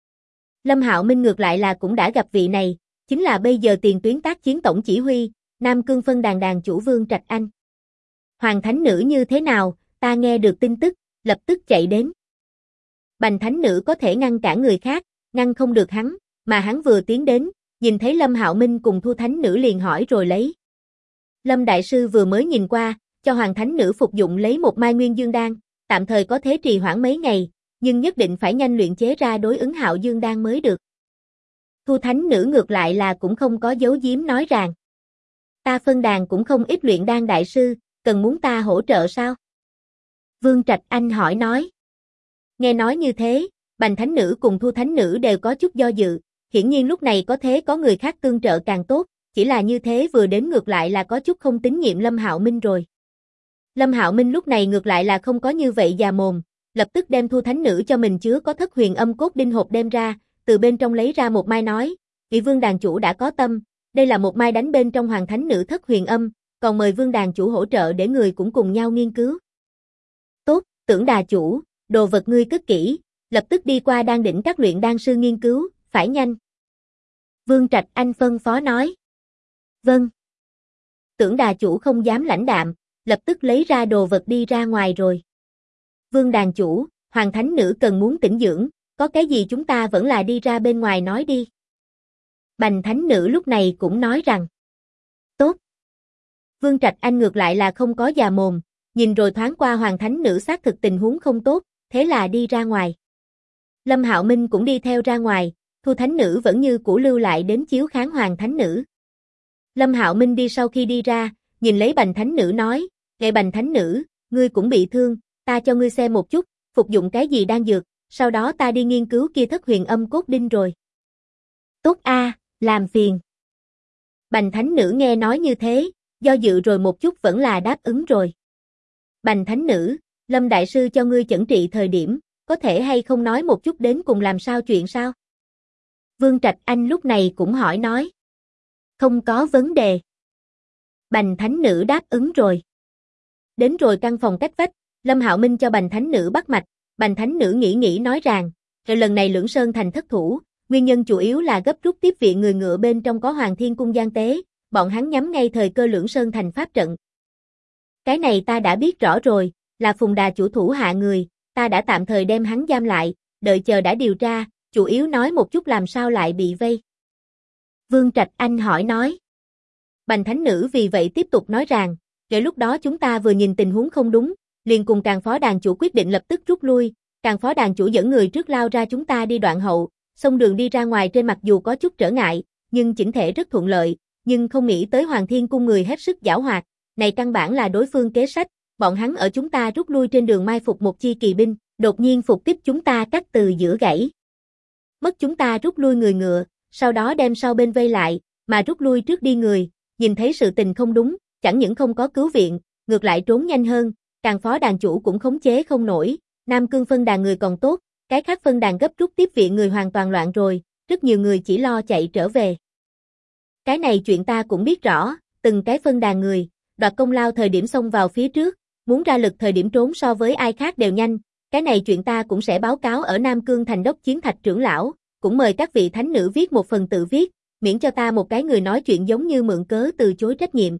Lâm Hạo Minh ngược lại là cũng đã gặp vị này, chính là bây giờ tiền tuyến tác chiến tổng chỉ huy, Nam Cương phân đàn đàn chủ Vương Trạch Anh. Hoàng Thánh Nữ như thế nào, ta nghe được tin tức, lập tức chạy đến. Bành Thánh Nữ có thể ngăn cản người khác, ngăn không được hắn, mà hắn vừa tiến đến, nhìn thấy Lâm Hạo Minh cùng Thu Thánh Nữ liền hỏi rồi lấy. Lâm đại sư vừa mới nhìn qua, cho Hoàng Thánh Nữ phục dụng lấy một mai Nguyên Dương đan, tạm thời có thể trì hoãn mấy ngày, nhưng nhất định phải nhanh luyện chế ra đối ứng Hạo Dương đan mới được. Thu Thánh Nữ ngược lại là cũng không có giấu giếm nói rằng. Ta phân đàn cũng không ít luyện đan đại sư, cần muốn ta hỗ trợ sao? Vương Trạch Anh hỏi nói. Nghe nói như thế, Bành Thánh Nữ cùng Thu Thánh Nữ đều có chút do dự, hiển nhiên lúc này có thế có người khác tương trợ càng tốt, chỉ là như thế vừa đến ngược lại là có chút không tín nhiệm Lâm Hạo Minh rồi. Lâm Hạo Minh lúc này ngược lại là không có như vậy già mồm, lập tức đem Thu Thánh Nữ cho mình chứa có thất huyền âm cốt đinh hộp đem ra, từ bên trong lấy ra một mai nói, vị Vương đàn chủ đã có tâm, đây là một mai đánh bên trong Hoàng Thánh Nữ thất huyền âm, còn mời Vương đàn chủ hỗ trợ để người cũng cùng nhau nghiên cứu. Tốt, Tưởng đà chủ, đồ vật ngươi cất kỹ, lập tức đi qua đan đỉnh các luyện đan sư nghiên cứu, phải nhanh. Vương Trạch Anh phân phó nói. Vâng. Tưởng đà chủ không dám lãnh đạm, lập tức lấy ra đồ vật đi ra ngoài rồi. Vương đàn chủ, Hoàng Thánh Nữ cần muốn tĩnh dưỡng, có cái gì chúng ta vẫn là đi ra bên ngoài nói đi. Bành Thánh Nữ lúc này cũng nói rằng. Tốt. Vương Trạch Anh ngược lại là không có già mồm, nhìn rồi thoáng qua Hoàng Thánh Nữ xác thực tình huống không tốt, thế là đi ra ngoài. Lâm Hạo Minh cũng đi theo ra ngoài, Thu Thánh Nữ vẫn như cũ lưu lại đến chiếu kháng Hoàng Thánh Nữ. Lâm Hạo Minh đi sau khi đi ra, nhìn lấy Bành Thánh Nữ nói, "Ngài Bành Thánh Nữ, ngươi cũng bị thương, ta cho ngươi xem một chút, phục dụng cái gì đan dược, sau đó ta đi nghiên cứu kia thất huyền âm cốt đinh rồi." "Tốt a, làm phiền." Bành Thánh Nữ nghe nói như thế, do dự rồi một chút vẫn là đáp ứng rồi. "Bành Thánh Nữ, Lâm đại sư cho ngươi chẩn trị thời điểm, có thể hay không nói một chút đến cùng làm sao chuyện sao?" Vương Trạch Anh lúc này cũng hỏi nói. "Không có vấn đề." Bành Thánh Nữ đáp ứng rồi. Đến rồi căn phòng cách vách, Lâm Hạo Minh cho Bành Thánh Nữ bắt mạch, Bành Thánh Nữ nghĩ nói rằng, lần này Lưỡng Sơn Thành thất thủ, nguyên nhân chủ yếu là gấp rút tiếp viện người ngựa bên trong có Hoàng Thiên Cung gian tế, bọn hắn nhắm ngay thời cơ Lưỡng Sơn Thành pháp trận. Cái này ta đã biết rõ rồi, là Phùng Đà chủ thủ hạ người, ta đã tạm thời đem hắn giam lại, đợi chờ đã điều tra, chủ yếu nói một chút làm sao lại bị vây. Vương Trạch Anh hỏi nói. Bành Thánh Nữ vì vậy tiếp tục nói rằng, kể lúc đó chúng ta vừa nhìn tình huống không đúng, liền cùng Càn Phó Đàn chủ quyết định lập tức rút lui, Càn Phó Đàn chủ dẫn người trước lao ra chúng ta đi đoạn hậu, sông đường đi ra ngoài trên mặc dù có chút trở ngại, nhưng chỉnh thể rất thuận lợi, nhưng không nghĩ tới Hoàng Thiên Cung người hết sức giảo hoạt, này căn bản là đối phương kế sách, bọn hắn ở chúng ta rút lui trên đường mai phục một chi kỳ binh, đột nhiên phục kích chúng ta cắt từ giữa gãy. Mất chúng ta rút lui người ngựa, sau đó đem sau bên vây lại, mà rút lui trước đi người, nhìn thấy sự tình không đúng, chẳng những không có cứu viện, ngược lại trốn nhanh hơn, Càn Phó Đàn chủ cũng khống chế không nổi, Nam Cương phân đàn người còn tốt, cái khác phân đàn gấp rút tiếp viện người hoàn toàn loạn rồi, rất nhiều người chỉ lo chạy trở về. Cái này chuyện ta cũng biết rõ, từng cái phân đàn người, đoạt công lao thời điểm xông vào phía trước, muốn ra lực thời điểm trốn so với ai khác đều nhanh, cái này chuyện ta cũng sẽ báo cáo ở Nam Cương thành đốc chiến thạch trưởng lão, cũng mời các vị thánh nữ viết một phần tự viết, miễn cho ta một cái người nói chuyện giống như mượn cớ từ chối trách nhiệm.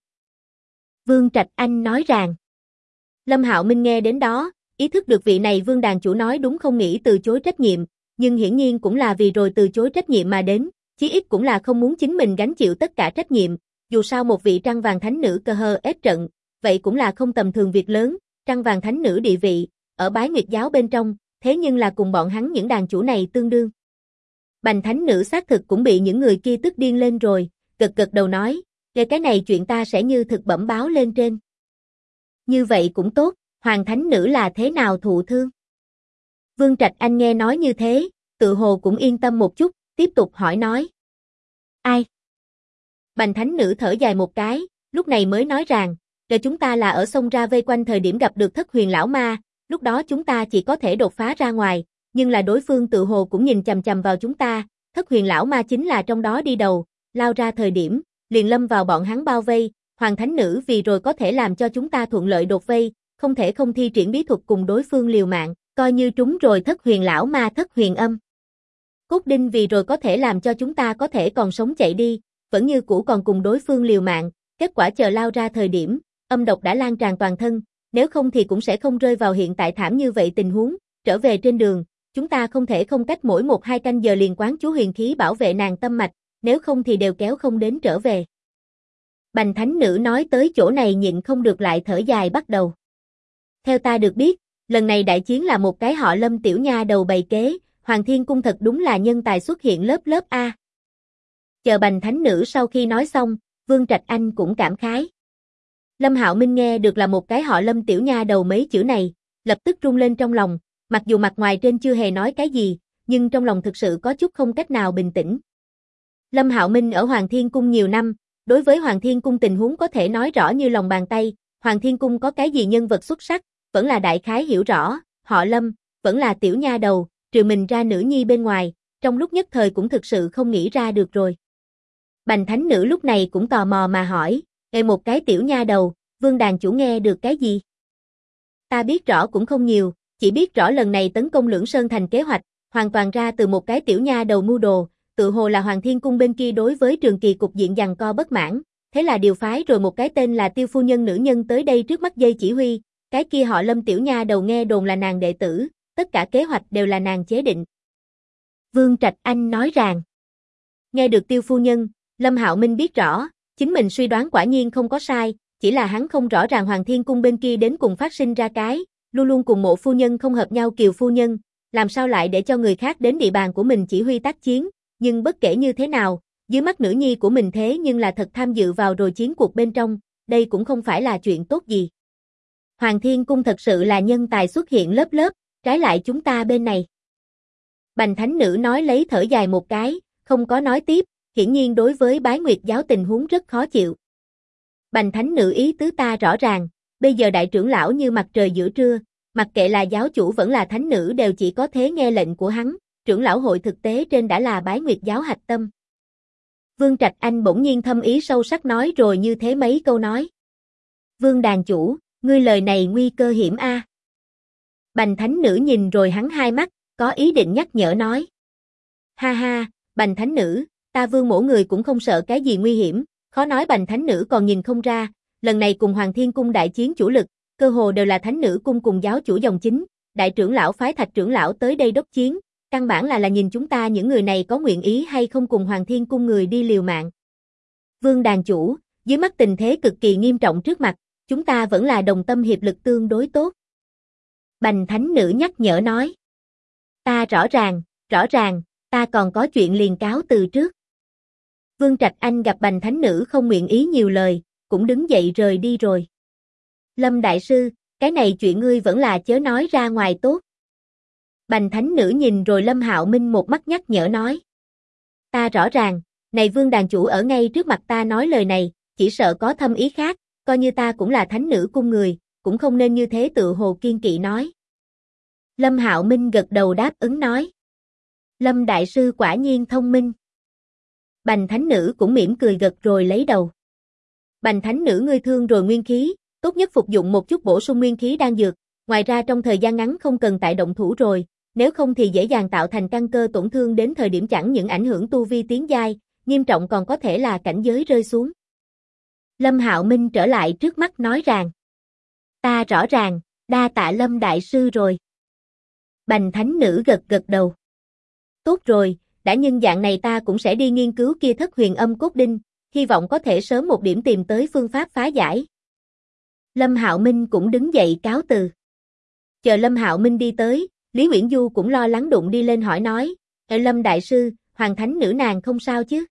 Vương Trạch Anh nói rằng. Lâm Hạo Minh nghe đến đó, ý thức được vị này Vương đàn chủ nói đúng không nghĩ từ chối trách nhiệm, nhưng hiển nhiên cũng là vì rồi từ chối trách nhiệm mà đến, chí ít cũng là không muốn chính mình gánh chịu tất cả trách nhiệm, dù sao một vị trăng vàng thánh nữ cơ hơ ép trận, vậy cũng là không tầm thường việc lớn, trăng vàng thánh nữ địa vị, ở Bái Nguyệt giáo bên trong, thế nhưng là cùng bọn hắn những đàn chủ này tương đương. Bành thánh nữ xác thực cũng bị những người kia tức điên lên rồi, gật gật đầu nói, về cái này chuyện ta sẽ như thực bẩm báo lên trên. Như vậy cũng tốt, Hoàng thánh nữ là thế nào thụ thương? Vương Trạch Anh nghe nói như thế, tự hồ cũng yên tâm một chút, tiếp tục hỏi nói. Ai? Bành thánh nữ thở dài một cái, lúc này mới nói rằng, chúng ta là ở sông ra vây quanh thời điểm gặp được Thất Huyền lão ma, lúc đó chúng ta chỉ có thể đột phá ra ngoài, nhưng là đối phương tự hồ cũng nhìn chằm chằm vào chúng ta, Thất Huyền lão ma chính là trong đó đi đầu, lao ra thời điểm, liền lâm vào bọn hắn bao vây, Hoàng thánh nữ vì rồi có thể làm cho chúng ta thuận lợi đột vây, không thể không thi triển bí thuật cùng đối phương liều mạng, coi như trúng rồi Thất Huyền lão ma Thất Huyền âm. Cốt đinh vì rồi có thể làm cho chúng ta có thể còn sống chạy đi, vẫn như cũ còn cùng đối phương liều mạng, kết quả chờ lao ra thời điểm, âm độc đã lan tràn toàn thân, nếu không thì cũng sẽ không rơi vào hiện tại thảm như vậy tình huống, trở về trên đường, chúng ta không thể không cách mỗi 1-2 canh giờ liền quán chú huyền khí bảo vệ nàng tâm mạch, nếu không thì đều kéo không đến trở về. Bành thánh nữ nói tới chỗ này nhịn không được lại thở dài bắt đầu. Theo ta được biết, lần này đại chiến là một cái họ Lâm tiểu nha đầu bày kế, Hoàng Thiên Cung thật đúng là nhân tài xuất hiện lớp lớp A. Chờ bành thánh nữ sau khi nói xong, Vương Trạch Anh cũng cảm khái. Lâm Hạo Minh nghe được là một cái họ Lâm tiểu nha đầu mấy chữ này, lập tức run lên trong lòng, mặc dù mặt ngoài trên chưa hề nói cái gì, nhưng trong lòng thực sự có chút không cách nào bình tĩnh. Lâm Hạo Minh ở Hoàng Thiên Cung nhiều năm, đối với Hoàng Thiên Cung tình huống có thể nói rõ như lòng bàn tay, Hoàng Thiên Cung có cái gì nhân vật xuất sắc, vẫn là đại khái hiểu rõ, họ Lâm, vẫn là tiểu nha đầu, trừ mình ra nữ nhi bên ngoài, trong lúc nhất thời cũng thực sự không nghĩ ra được rồi. Bành thánh nữ lúc này cũng tò mò mà hỏi, một cái tiểu nha đầu, Vương đàn chủ nghe được cái gì? Ta biết rõ cũng không nhiều, chỉ biết rõ lần này tấn công Lưỡng Sơn Thành kế hoạch, hoàn toàn ra từ một cái tiểu nha đầu mưu đồ, tự hồ là Hoàng Thiên Cung bên kia đối với Trường Kỳ cục diện giằng co bất mãn, thế là điều phái rồi một cái tên là Tiêu phu nhân nữ nhân tới đây trước mắt dây chỉ huy, cái kia họ Lâm tiểu nha đầu nghe đồn là nàng đệ tử, tất cả kế hoạch đều là nàng chế định. Vương Trạch Anh nói rằng, nghe được Tiêu phu nhân, Lâm Hạo Minh biết rõ, chính mình suy đoán quả nhiên không có sai, chỉ là hắn không rõ ràng Hoàng Thiên Cung bên kia đến cùng phát sinh ra cái, luôn luôn cùng Mộ phu nhân không hợp nhau Kiều phu nhân, làm sao lại để cho người khác đến địa bàn của mình chỉ huy tác chiến, nhưng bất kể như thế nào, dưới mắt nữ nhi của mình thế nhưng là thật tham dự vào rồi chiến cuộc bên trong, đây cũng không phải là chuyện tốt gì. Hoàng Thiên Cung thật sự là nhân tài xuất hiện lớp lớp, trái lại chúng ta bên này. Bành thánh nữ nói lấy thở dài một cái, không có nói tiếp, hiển nhiên đối với Bái Nguyệt giáo tình huống rất khó chịu. Bành thánh nữ ý tứ ta rõ ràng, bây giờ đại trưởng lão như mặt trời giữa trưa, mặc kệ là giáo chủ vẫn là thánh nữ đều chỉ có thế nghe lệnh của hắn, trưởng lão hội thực tế trên đã là Bái Nguyệt giáo hạch tâm. Vương Trạch Anh bỗng nhiên thâm ý sâu sắc nói rồi như thế mấy câu nói. Vương đàn chủ, ngươi lời này nguy cơ hiểm a. Bành thánh nữ nhìn rồi hắn hai mắt, có ý định nhắc nhở nói. Ha ha, bành thánh nữ, ta Vương mỗ người cũng không sợ cái gì nguy hiểm, khó nói bành thánh nữ còn nhìn không ra, lần này cùng Hoàng Thiên Cung đại chiến chủ lực, cơ hồ đều là thánh nữ cung cùng giáo chủ dòng chính, đại trưởng lão phái Thạch trưởng lão tới đây đốc chiến, căn bản là nhìn chúng ta những người này có nguyện ý hay không cùng Hoàng Thiên Cung người đi liều mạng. Vương đàn chủ, dưới mắt tình thế cực kỳ nghiêm trọng trước mặt, chúng ta vẫn là đồng tâm hiệp lực tương đối tốt. Bành thánh nữ nhắc nhở nói. Ta rõ ràng, ta còn có chuyện liền cáo từ trước. Vương Trạch Anh gặp bành thánh nữ không nguyện ý nhiều lời, cũng đứng dậy rời đi rồi. Lâm đại sư, cái này chuyện ngươi vẫn là chớ nói ra ngoài tốt. Bành thánh nữ nhìn rồi Lâm Hạo Minh một mắt nhắc nhở nói. Ta rõ ràng, này Vương đàn chủ ở ngay trước mặt ta nói lời này, chỉ sợ có thâm ý khác, coi như ta cũng là thánh nữ cung người, cũng không nên như thế tự hồ kiên kỵ nói. Lâm Hạo Minh gật đầu đáp ứng nói. Lâm đại sư quả nhiên thông minh. Bành thánh nữ cũng mỉm cười gật rồi lấy đầu. Bành thánh nữ ngươi thương rồi nguyên khí, tốt nhất phục dụng một chút bổ sung nguyên khí đan dược, ngoài ra trong thời gian ngắn không cần tại động thủ rồi, nếu không thì dễ dàng tạo thành căn cơ tổn thương đến thời điểm chẳng những ảnh hưởng tu vi tiến giai, nghiêm trọng còn có thể là cảnh giới rơi xuống. Lâm Hạo Minh trở lại trước mắt nói rằng. Ta rõ ràng, đa tạ Lâm đại sư rồi. Bành thánh nữ gật gật đầu. Tốt rồi, đã nhân dạng này ta cũng sẽ đi nghiên cứu kia Thất Huyền âm cốt đinh, hy vọng có thể sớm một điểm tìm tới phương pháp phá giải. Lâm Hạo Minh cũng đứng dậy cáo từ. Chờ Lâm Hạo Minh đi tới, Lý Uyển Du cũng lo lắng đụng đi lên hỏi nói, Lâm đại sư, Hoàng thánh nữ nàng không sao chứ?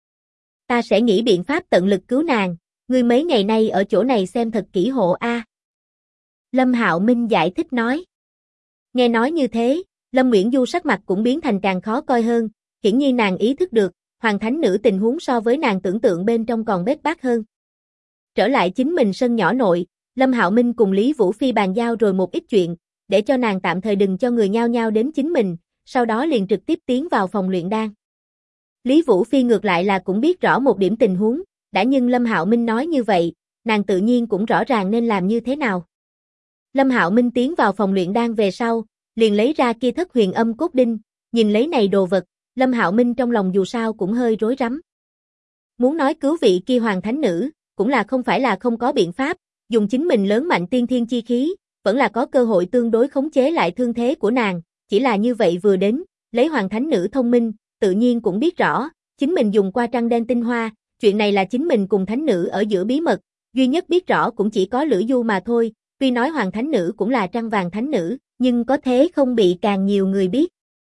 Ta sẽ nghĩ biện pháp tận lực cứu nàng, ngươi mấy ngày nay ở chỗ này xem thật kỹ hộ a. Lâm Hạo Minh giải thích nói. Nghe nói như thế, Lâm Uyển Du sắc mặt cũng biến thành càng khó coi hơn, hiển nhiên nàng ý thức được, Hoàng thánh nữ tình huống so với nàng tưởng tượng bên trong còn bết bát hơn. Trở lại chính mình sân nhỏ nội, Lâm Hạo Minh cùng Lý Vũ Phi bàn giao rồi một ít chuyện, để cho nàng tạm thời đừng cho người nhao nhao đến chính mình, sau đó liền trực tiếp tiến vào phòng luyện đan. Lý Vũ Phi ngược lại là cũng biết rõ một điểm tình huống, đã nhưng Lâm Hạo Minh nói như vậy, nàng tự nhiên cũng rõ ràng nên làm như thế nào. Lâm Hạo Minh tiến vào phòng luyện đan về sau, liền lấy ra kia thất huyền âm cốt đinh, nhìn lấy này đồ vật, Lâm Hạo Minh trong lòng dù sao cũng hơi rối rắm. Muốn nói cứu vị kia hoàng thánh nữ, cũng là không phải là không có biện pháp, dùng chính mình lớn mạnh tiên thiên chi khí, vẫn là có cơ hội tương đối khống chế lại thương thế của nàng, chỉ là như vậy vừa đến, lấy hoàng thánh nữ thông minh, tự nhiên cũng biết rõ, chính mình dùng qua trăng đen tinh hoa, chuyện này là chính mình cùng thánh nữ ở giữa bí mật, duy nhất biết rõ cũng chỉ có Lữ Du mà thôi, tuy nói hoàng thánh nữ cũng là trăng vàng thánh nữ, nhưng có thế không bị càng nhiều người biết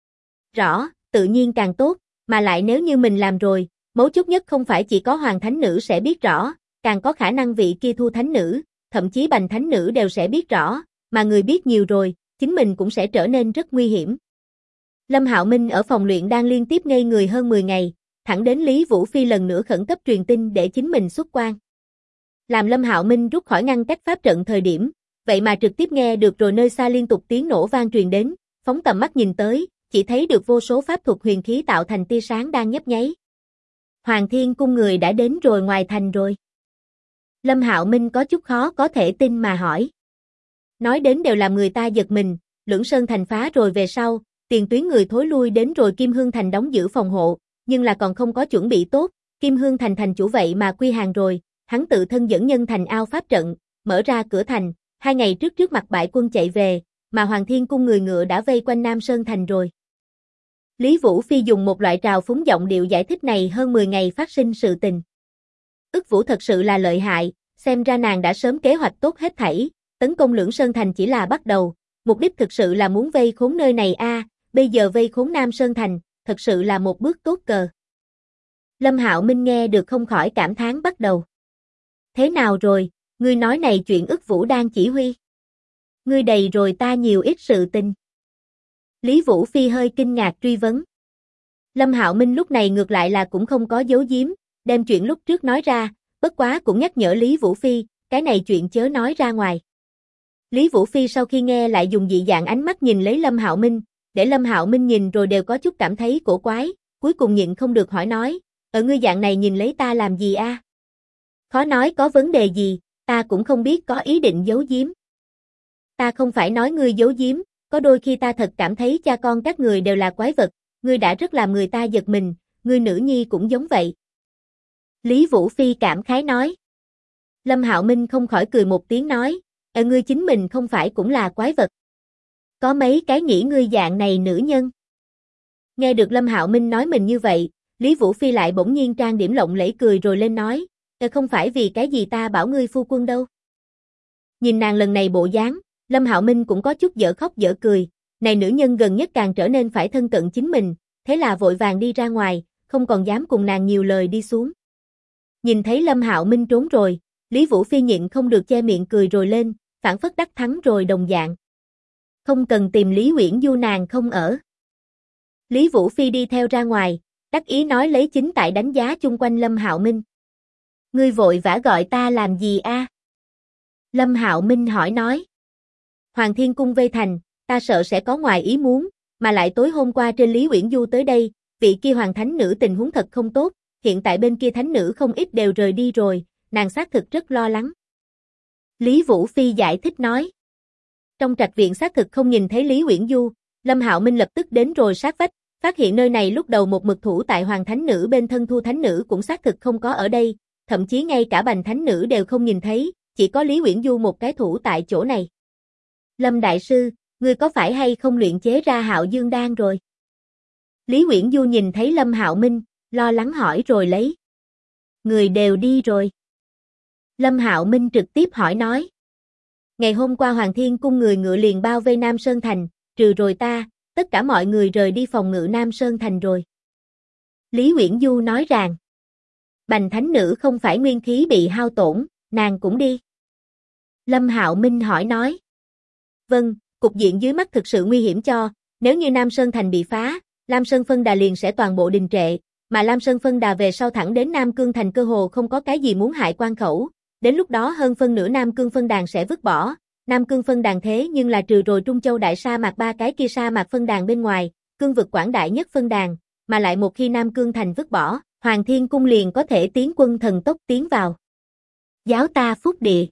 rõ, tự nhiên càng tốt, mà lại nếu như mình làm rồi, mấu chốt nhất không phải chỉ có hoàng thánh nữ sẽ biết rõ, càng có khả năng vị kia Thu thánh nữ, thậm chí Bành thánh nữ đều sẽ biết rõ, mà người biết nhiều rồi, chính mình cũng sẽ trở nên rất nguy hiểm. Lâm Hạo Minh ở phòng luyện đang liên tiếp ngây người hơn 10 ngày, thẳng đến Lý Vũ Phi lần nữa khẩn cấp truyền tin để chính mình xuất quan. Làm Lâm Hạo Minh rút khỏi ngăn cách pháp trận thời điểm, vậy mà trực tiếp nghe được rồi nơi xa liên tục tiếng nổ vang truyền đến, phóng tầm mắt nhìn tới, chỉ thấy được vô số pháp thuật huyền khí tạo thành tia sáng đang nhấp nháy. Hoàng Thiên cung người đã đến rồi ngoài thành rồi. Lâm Hạo Minh có chút khó có thể tin mà hỏi. Nói đến đều làm người ta giật mình, Lưỡng Sơn thành phá rồi về sau, tiền tuyến người thối lui đến rồi Kim Hương thành đóng giữ phòng hộ, nhưng là còn không có chuẩn bị tốt, Kim Hương thành thành chủ vậy mà quy hàng rồi, hắn tự thân dẫn nhân thành ao pháp trận, mở ra cửa thành, 2 ngày trước mặt bại quân chạy về, mà Hoàng Thiên cung người ngựa đã vây quanh Nam Sơn thành rồi. Lý Vũ Phi dùng một loại trào phúng giọng điệu giải thích này hơn 10 ngày phát sinh sự tình. Ức Vũ thật sự là lợi hại, xem ra nàng đã sớm kế hoạch tốt hết thảy, tấn công Lưỡng Sơn thành chỉ là bắt đầu, mục đích thực sự là muốn vây khốn nơi này bây giờ vây khốn Nam Sơn thành, thật sự là một bước tốt cờ. Lâm Hạo Minh nghe được không khỏi cảm thán bắt đầu. Thế nào rồi, ngươi nói này chuyện Ức Vũ đang chỉ huy? Ngươi đầy rồi ta nhiều ít sự tình. Lý Vũ Phi hơi kinh ngạc truy vấn. Lâm Hạo Minh lúc này ngược lại là cũng không có giấu giếm, đem chuyện lúc trước nói ra, bất quá cũng nhắc nhở Lý Vũ Phi, cái này chuyện chớ nói ra ngoài. Lý Vũ Phi sau khi nghe lại dùng dị dạng ánh mắt nhìn lấy Lâm Hạo Minh, để Lâm Hạo Minh nhìn rồi đều có chút cảm thấy cổ quái, cuối cùng nhịn không được hỏi nói, ở ngươi dạng này nhìn lấy ta làm gì a? Khó nói có vấn đề gì, ta cũng không biết có ý định giấu giếm. Ta không phải nói ngươi giấu giếm, có đôi khi ta thật cảm thấy cha con các người đều là quái vật, ngươi đã rất làm người ta giật mình, ngươi nữ nhi cũng giống vậy. Lý Vũ Phi cảm khái nói. Lâm Hạo Minh không khỏi cười một tiếng nói, ngươi chính mình không phải cũng là quái vật. Có mấy cái nghĩ ngươi dạng này nữ nhân. Nghe được Lâm Hạo Minh nói mình như vậy, Lý Vũ Phi lại bỗng nhiên trang điểm lộng lẫy cười rồi lên nói, không phải vì cái gì ta bảo ngươi phu quân đâu. Nhìn nàng lần này bộ dáng, Lâm Hạo Minh cũng có chút dở khóc dở cười, này nữ nhân gần nhất càng trở nên phải thân cận chính mình, thế là vội vàng đi ra ngoài, không còn dám cùng nàng nhiều lời đi xuống. Nhìn thấy Lâm Hạo Minh trốn rồi, Lý Vũ Phi nhịn không được che miệng cười rồi lên, phản phất đắc thắng rồi đồng dạng. Không cần tìm Lý Uyển Du nàng không ở. Lý Vũ Phi đi theo ra ngoài, đắc ý nói lấy chính tại đánh giá chung quanh Lâm Hạo Minh. Ngươi vội vã gọi ta làm gì a? Lâm Hạo Minh hỏi nói. Hoàng Thiên cung vây thành, ta sợ sẽ có ngoài ý muốn, mà lại tối hôm qua trên Lý Uyển Du tới đây, vị kia hoàng thánh nữ tình huống thật không tốt, hiện tại bên kia thánh nữ không ít đều rời đi rồi, nàng xác thực rất lo lắng. Lý Vũ Phi giải thích nói. Trong trạch viện xác thực không nhìn thấy Lý Uyển Du, Lâm Hạo Minh lập tức đến rồi sát vách, phát hiện nơi này lúc đầu một mực thủ tại hoàng thánh nữ bên thân Thu thánh nữ cũng xác thực không có ở đây, thậm chí ngay cả Bành thánh nữ đều không nhìn thấy, chỉ có Lý Uyển Du một cái thủ tại chỗ này. Lâm đại sư, ngươi có phải hay không luyện chế ra Hạo Dương đan rồi? Lý Uyển Du nhìn thấy Lâm Hạo Minh, lo lắng hỏi rồi lấy. Người đều đi rồi. Lâm Hạo Minh trực tiếp hỏi nói. Ngày hôm qua Hoàng Thiên cung người ngựa liền bao vây Nam Sơn thành, trừ rồi ta, tất cả mọi người rời đi phòng ngự Nam Sơn Thành rồi. Lý Uyển Du nói rằng, Bành thánh nữ không phải nguyên khí bị hao tổn, nàng cũng đi. Lâm Hạo Minh hỏi nói. Vâng, cục diện dưới mắt thực sự nguy hiểm cho, nếu như Nam Sơn Thành bị phá, Lam Sơn Phân Đà liền sẽ toàn bộ đình trệ, mà Lam Sơn Phân Đà về sau thẳng đến Nam Cương Thành cơ hồ không có cái gì muốn hại quan khẩu, đến lúc đó hơn phân nửa Nam Cương Phân Đàn sẽ vứt bỏ. Nam Cương Phân Đàn thế nhưng là trừ rồi Trung Châu Đại Sa Mạc ba cái kia sa mạc phân đàn bên ngoài, cương vực quảng đại nhất phân đàn, mà lại một khi Nam Cương Thành vứt bỏ, Hoàng Thiên Cung liền có thể tiến quân thần tốc tiến vào. Giáo ta phúc địa.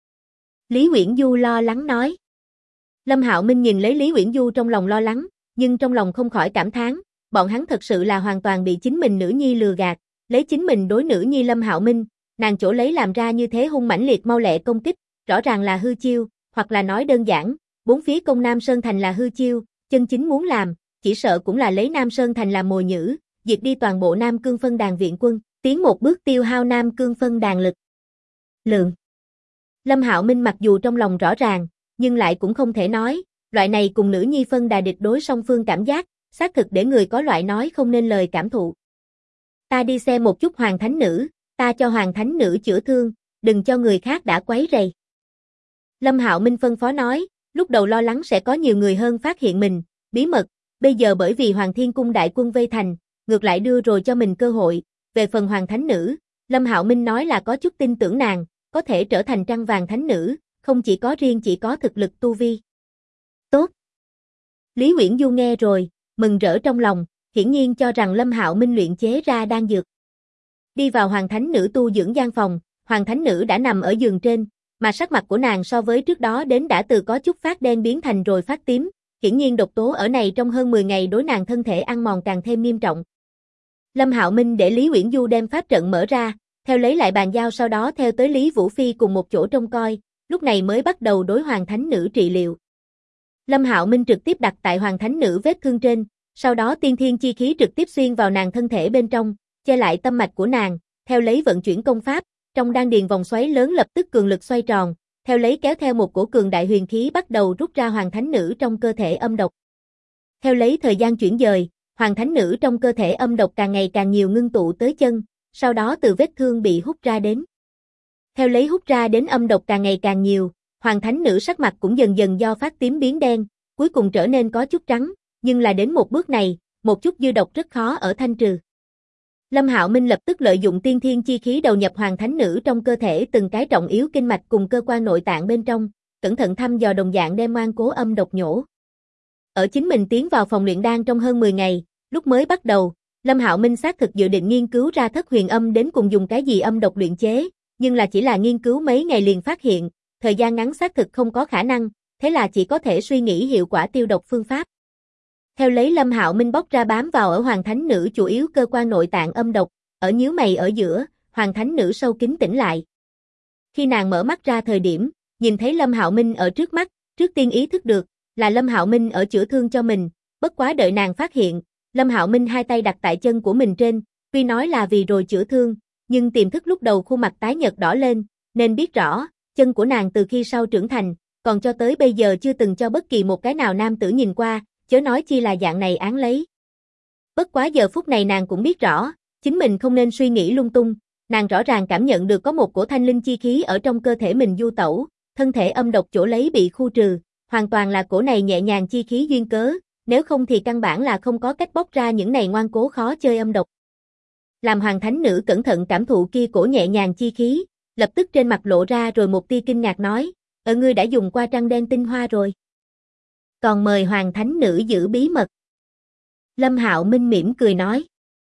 Lý Uyển Du lo lắng nói. Lâm Hạo Minh nhìn lấy Lý Uyển Du trong lòng lo lắng, nhưng trong lòng không khỏi cảm thán, bọn hắn thật sự là hoàn toàn bị chính mình nữ nhi lừa gạt, lấy chính mình đối nữ nhi Lâm Hạo Minh, nàng chỗ lấy làm ra như thế hung mãnh liệt mau lẹ công kích, rõ ràng là hư chiêu, hoặc là nói đơn giản, bốn phía công Nam Sơn Thành là hư chiêu, chân chính muốn làm, chỉ sợ cũng là lấy Nam Sơn Thành làm mồi nhử, diệt đi toàn bộ Nam Cương Phân Đàn viện quân, tiến một bước tiêu hao Nam Cương Phân Đàn lực lượng. Lâm Hạo Minh mặc dù trong lòng rõ ràng, nhưng lại cũng không thể nói, loại này cùng nữ nhi phân đà địch đối song phương cảm giác, xác thực để người có loại nói không nên lời cảm thụ. Ta đi xem một chút Hoàng Thánh Nữ, ta cho Hoàng Thánh Nữ chữa thương, đừng cho người khác đã quấy rầy. Lâm Hạo Minh phân phó nói, lúc đầu lo lắng sẽ có nhiều người hơn phát hiện mình, bí mật, bây giờ bởi vì Hoàng Thiên Cung đại quân vây thành, ngược lại đưa rồi cho mình cơ hội, về phần Hoàng Thánh Nữ, Lâm Hạo Minh nói là có chút tin tưởng nàng, có thể trở thành trăng vàng thánh nữ, không chỉ có thực lực tu vi. Tốt. Lý Uyển Du nghe rồi, mừng rỡ trong lòng, hiển nhiên cho rằng Lâm Hạo Minh luyện chế ra đan dược. Đi vào Hoàng Thánh Nữ tu dưỡng gian phòng, Hoàng Thánh Nữ đã nằm ở giường trên, mà sắc mặt của nàng so với trước đó đến đã từ có chút phát đen biến thành rồi phát tím, hiển nhiên độc tố ở này trong hơn 10 ngày đối nàng thân thể ăn mòn càng thêm nghiêm trọng. Lâm Hạo Minh để Lý Uyển Du đem pháp trận mở ra, theo lấy lại bàn giao sau đó theo tới Lý Vũ Phi cùng một chỗ trông coi, lúc này mới bắt đầu đối Hoàng Thánh Nữ trị liệu. Lâm Hạo Minh trực tiếp đặt tại Hoàng Thánh Nữ vết thương trên, sau đó tiên thiên chi khí trực tiếp xuyên vào nàng thân thể bên trong, che lại tâm mạch của nàng, theo lấy vận chuyển công pháp, trong đan điền vòng xoáy lớn lập tức cường lực xoay tròn, theo lấy kéo theo một cổ cường đại huyền khí bắt đầu rút ra Hoàng Thánh Nữ trong cơ thể âm độc. Theo lấy thời gian chuyển dời, Hoàng Thánh Nữ trong cơ thể âm độc càng ngày càng nhiều ngưng tụ tới chân, sau đó từ vết thương bị hút ra đến. Theo lấy hút ra đến âm độc càng ngày càng nhiều, Hoàng Thánh Nữ sắc mặt cũng dần dần do phát tím biến đen, cuối cùng trở nên có chút trắng, nhưng là đến một bước này, một chút dư độc rất khó ở thanh trừ. Lâm Hạo Minh lập tức lợi dụng tiên thiên chi khí đầu nhập Hoàng Thánh Nữ trong cơ thể từng cái trọng yếu kinh mạch cùng cơ quan nội tạng bên trong, cẩn thận thăm dò đồng dạng đem ngoan cố âm độc nhổ. Ở chính mình tiến vào phòng luyện đan trong hơn 10 ngày, lúc mới bắt đầu, Lâm Hạo Minh xác thực dự định nghiên cứu ra thất huyền âm đến cùng dùng cái gì âm độc luyện chế, nhưng là chỉ là nghiên cứu mấy ngày liền phát hiện, thời gian ngắn xác thực không có khả năng, thế là chỉ có thể suy nghĩ hiệu quả tiêu độc phương pháp. Theo lấy Lâm Hạo Minh bóc ra bám vào ở Hoàng Thánh Nữ chủ yếu cơ quan nội tạng âm độc, ở nhíu mày ở giữa, Hoàng Thánh Nữ sâu kín tỉnh lại. Khi nàng mở mắt ra thời điểm, nhìn thấy Lâm Hạo Minh ở trước mắt, trước tiên ý thức được là Lâm Hạo Minh ở chữa thương cho mình, bất quá đợi nàng phát hiện, Lâm Hạo Minh hai tay đặt tại chân của mình trên, tuy nói là vì rồi chữa thương, nhưng tiềm thức lúc đầu khuôn mặt tái nhợt đỏ lên, nên biết rõ, chân của nàng từ khi sau trưởng thành, còn cho tới bây giờ chưa từng cho bất kỳ một cái nào nam tử nhìn qua, chớ nói chi là dạng này án lấy. Bất quá giờ phút này nàng cũng biết rõ, chính mình không nên suy nghĩ lung tung, nàng rõ ràng cảm nhận được có một cổ thanh linh chi khí ở trong cơ thể mình du tẩu, thân thể âm độc chỗ lấy bị khu trừ, hoàn toàn là cổ này nhẹ nhàng chi khí duyên cớ, nếu không thì căn bản là không có cách bóc ra những này ngoan cố khó chơi âm độc. Làm Hoàng Thánh Nữ cẩn thận cảm thụ kia cổ nhẹ nhàng chi khí, lập tức trên mặt lộ ra rồi một tia kinh ngạc nói, ngươi đã dùng qua trăng đen tinh hoa rồi. Còn mời Hoàng Thánh Nữ giữ bí mật. Lâm Hạo Minh mỉm cười nói.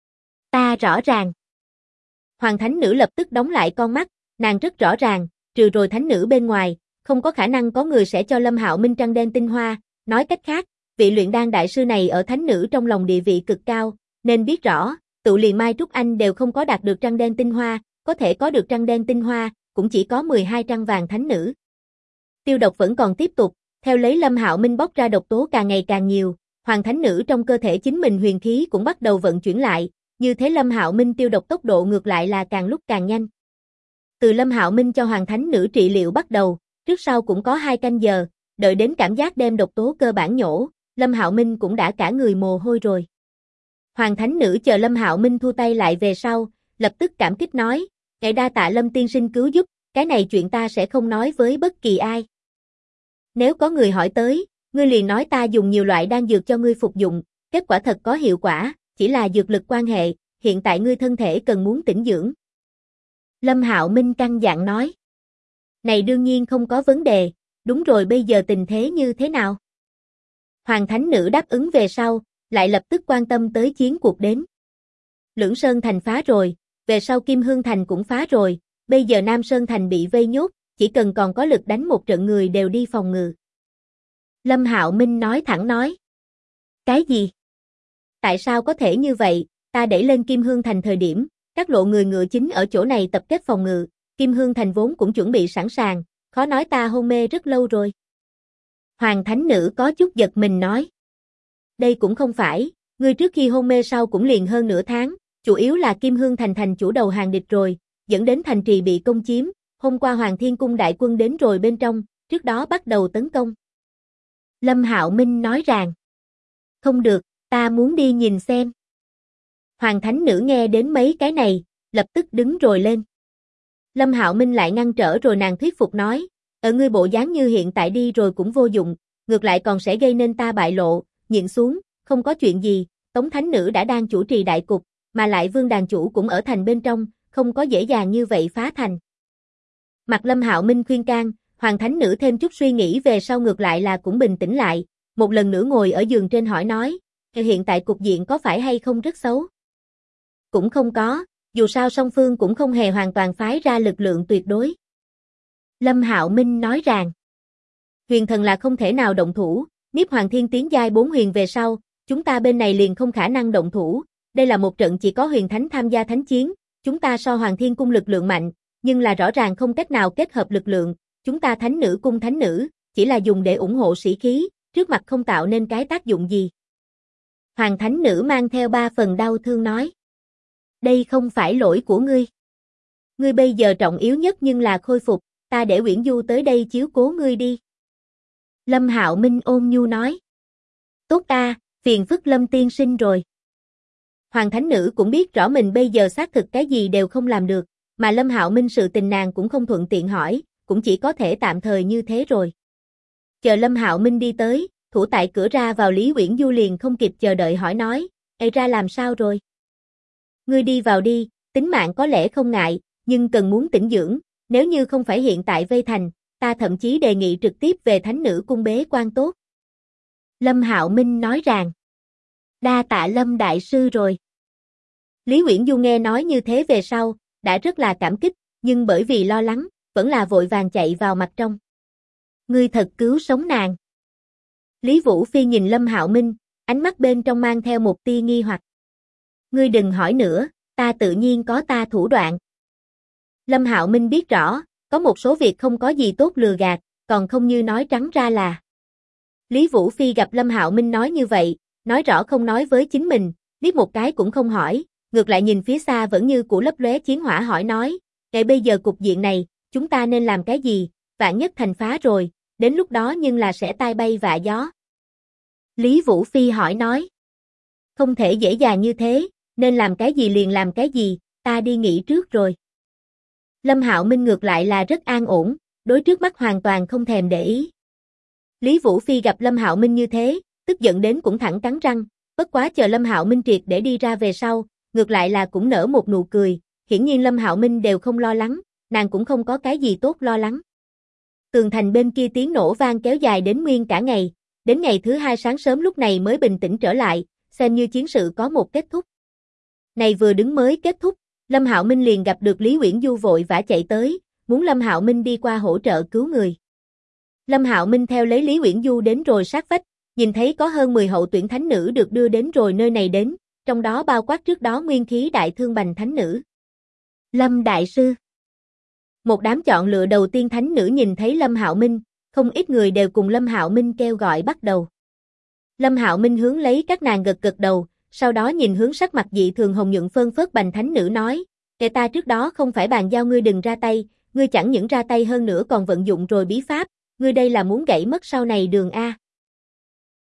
Ta rõ ràng. Hoàng Thánh Nữ lập tức đóng lại con mắt, nàng rất rõ ràng, trừ rồi Thánh Nữ bên ngoài, không có khả năng có người sẽ cho Lâm Hạo Minh trăng đen tinh hoa, nói cách khác, vị luyện đan đại sư này ở Thánh Nữ trong lòng địa vị cực cao, nên biết rõ, tụ liền Mai Trúc Anh đều không có đạt được trăng đen tinh hoa, có thể có được trăng đen tinh hoa, cũng chỉ có 12 trăng vàng Thánh Nữ. Tiêu độc vẫn còn tiếp tục, theo lấy Lâm Hạo Minh bóc ra độc tố càng ngày càng nhiều, Hoàng Thánh Nữ trong cơ thể chính mình huyền khí cũng bắt đầu vận chuyển lại, như thế Lâm Hạo Minh tiêu độc tốc độ ngược lại là càng lúc càng nhanh. Từ Lâm Hạo Minh cho Hoàng Thánh Nữ trị liệu bắt đầu, trước sau cũng có 2 canh giờ, đợi đến cảm giác đem độc tố cơ bản nhổ, Lâm Hạo Minh cũng đã cả người mồ hôi rồi. Hoàng thánh nữ chờ Lâm Hạo Minh thu tay lại về sau, lập tức cảm kích nói, ngài đa tạ Lâm tiên sinh cứu giúp, cái này chuyện ta sẽ không nói với bất kỳ ai. Nếu có người hỏi tới, ngươi liền nói ta dùng nhiều loại đan dược cho ngươi phục dụng, kết quả thật có hiệu quả, chỉ là dược lực quan hệ, hiện tại ngươi thân thể cần muốn tĩnh dưỡng. Lâm Hạo Minh căn dặn nói. Này đương nhiên không có vấn đề, đúng rồi bây giờ tình thế như thế nào? Hoàng thánh nữ đáp ứng về sau, lại lập tức quan tâm tới chiến cuộc đến. Lưỡng Sơn Thành phá rồi, về sau Kim Hương Thành cũng phá rồi, bây giờ Nam Sơn Thành bị vây nhốt, chỉ cần còn có lực đánh một trận người đều đi phòng ngự. Lâm Hạo Minh nói thẳng nói. Cái gì? Tại sao có thể như vậy, ta đẩy lên Kim Hương Thành thời điểm, các lộ người ngựa chính ở chỗ này tập kết phòng ngự, Kim Hương Thành vốn cũng chuẩn bị sẵn sàng, khó nói ta hôn mê rất lâu rồi. Hoàng thánh nữ có chút giật mình nói. Đây cũng không phải, ngươi trước khi hôn mê sau cũng liền hơn nửa tháng, chủ yếu là Kim Hương Thành thành chủ đầu hàng địch rồi, dẫn đến thành trì bị công chiếm, hôm qua Hoàng Thiên Cung đại quân đến rồi bên trong, trước đó bắt đầu tấn công. Lâm Hạo Minh nói rằng, không được, ta muốn đi nhìn xem. Hoàng thánh nữ nghe đến mấy cái này, lập tức đứng rồi lên. Lâm Hạo Minh lại ngăn trở rồi nàng thuyết phục nói, ở ngươi bộ dáng như hiện tại đi rồi cũng vô dụng, ngược lại còn sẽ gây nên ta bại lộ, nhịn xuống, không có chuyện gì, Tống thánh nữ đã đang chủ trì đại cục, mà lại Vương đàn chủ cũng ở thành bên trong, không có dễ dàng như vậy phá thành. Mặt Lâm Hạo Minh khuyên can, Hoàng thánh nữ thêm chút suy nghĩ về sau ngược lại là cũng bình tĩnh lại, một lần nữa ngồi ở giường trên hỏi nói, hiện tại cục diện có phải hay không rất xấu? Cũng không có, dù sao song phương cũng không hề hoàn toàn phái ra lực lượng tuyệt đối. Lâm Hạo Minh nói rằng, huyền thần là không thể nào động thủ, Niếp Hoàng Thiên tiến giai 4 huyền về sau, chúng ta bên này liền không khả năng động thủ, đây là một trận chỉ có huyền thánh tham gia thánh chiến, chúng ta so Hoàng Thiên cung lực lượng mạnh, nhưng là rõ ràng không cách nào kết hợp lực lượng, chúng ta thánh nữ cung thánh nữ, chỉ là dùng để ủng hộ sĩ khí, trước mặt không tạo nên cái tác dụng gì. Hoàng thánh nữ mang theo 3 phần đau thương nói, đây không phải lỗi của ngươi. Ngươi bây giờ trọng yếu nhất nhưng là khôi phục, ta để Uyển Du tới đây chiếu cố ngươi đi. Lâm Hạo Minh ôn nhu nói. Tốt ta, phiền phức Lâm tiên sinh rồi. Hoàng thánh nữ cũng biết rõ mình bây giờ xác thực cái gì đều không làm được, mà Lâm Hạo Minh sự tình nàng cũng không thuận tiện hỏi, cũng chỉ có thể tạm thời như thế rồi. Chờ Lâm Hạo Minh đi tới, thủ tại cửa ra vào Lý Uyển Du liền không kịp chờ đợi hỏi nói, "Ê ra làm sao rồi?" "Ngươi đi vào đi, tính mạng có lẽ không ngại, nhưng cần muốn tĩnh dưỡng, nếu như không phải hiện tại vây thành, ta thậm chí đề nghị trực tiếp về thánh nữ cung bế quan tốt." Lâm Hạo Minh nói rằng, "Đa tạ Lâm đại sư rồi." Lý Uyển Du nghe nói như thế về sau, đã rất là cảm kích, nhưng bởi vì lo lắng, vẫn là vội vàng chạy vào mặt trong. "Ngươi thật cứu sống nàng." Lý Vũ Phi nhìn Lâm Hạo Minh, ánh mắt bên trong mang theo một tia nghi hoặc. "Ngươi đừng hỏi nữa, ta tự nhiên có ta thủ đoạn." Lâm Hạo Minh biết rõ, có một số việc không có gì tốt lừa gạt, còn không như nói trắng ra là. Lý Vũ Phi gặp Lâm Hạo Minh nói như vậy, nói rõ không nói với chính mình, liếc một cái cũng không hỏi, ngược lại nhìn phía xa vẫn như cũ lấp lóe chiến hỏa hỏi nói, "Ngày bây giờ cục diện này, chúng ta nên làm cái gì, vạn nhất thành phá rồi, đến lúc đó nhưng là sẽ tai bay vạ gió." Lý Vũ Phi hỏi nói, "Không thể dễ dàng như thế, nên làm cái gì liền làm cái gì, ta đi nghỉ trước rồi." Lâm Hạo Minh ngược lại là rất an ổn, đối trước mắt hoàn toàn không thèm để ý. Lý Vũ Phi gặp Lâm Hạo Minh như thế, tức giận đến cũng thẳng cắn răng, bất quá chờ Lâm Hạo Minh triệt để đi ra về sau, ngược lại là cũng nở một nụ cười, hiển nhiên Lâm Hạo Minh đều không lo lắng, nàng cũng không có cái gì tốt lo lắng. Tường thành bên kia tiếng nổ vang kéo dài đến nguyên cả ngày, đến ngày thứ 2 sáng sớm lúc này mới bình tĩnh trở lại, xem như chiến sự có một kết thúc. Này vừa đứng mới kết thúc, Lâm Hạo Minh liền gặp được Lý Uyển Du vội vã chạy tới, muốn Lâm Hạo Minh đi qua hỗ trợ cứu người. Lâm Hạo Minh theo lấy Lý Uyển Du đến rồi sát vách, nhìn thấy có hơn 10 hậu tuyển thánh nữ được đưa đến rồi nơi này đến, trong đó bao quát trước đó nguyên khí đại thương bành thánh nữ. Lâm đại sư. Một đám chọn lựa đầu tiên thánh nữ nhìn thấy Lâm Hạo Minh, không ít người đều cùng Lâm Hạo Minh kêu gọi bắt đầu. Lâm Hạo Minh hướng lấy các nàng gật gật đầu, sau đó nhìn hướng sắc mặt dị thường hồng nhuận phơn phớt bành thánh nữ nói, "Kẻ ta trước đó không phải bàn giao ngươi đừng ra tay, ngươi chẳng những ra tay hơn nữa còn vận dụng rồi bí pháp, ngươi đây là muốn gãy mất sau này đường A."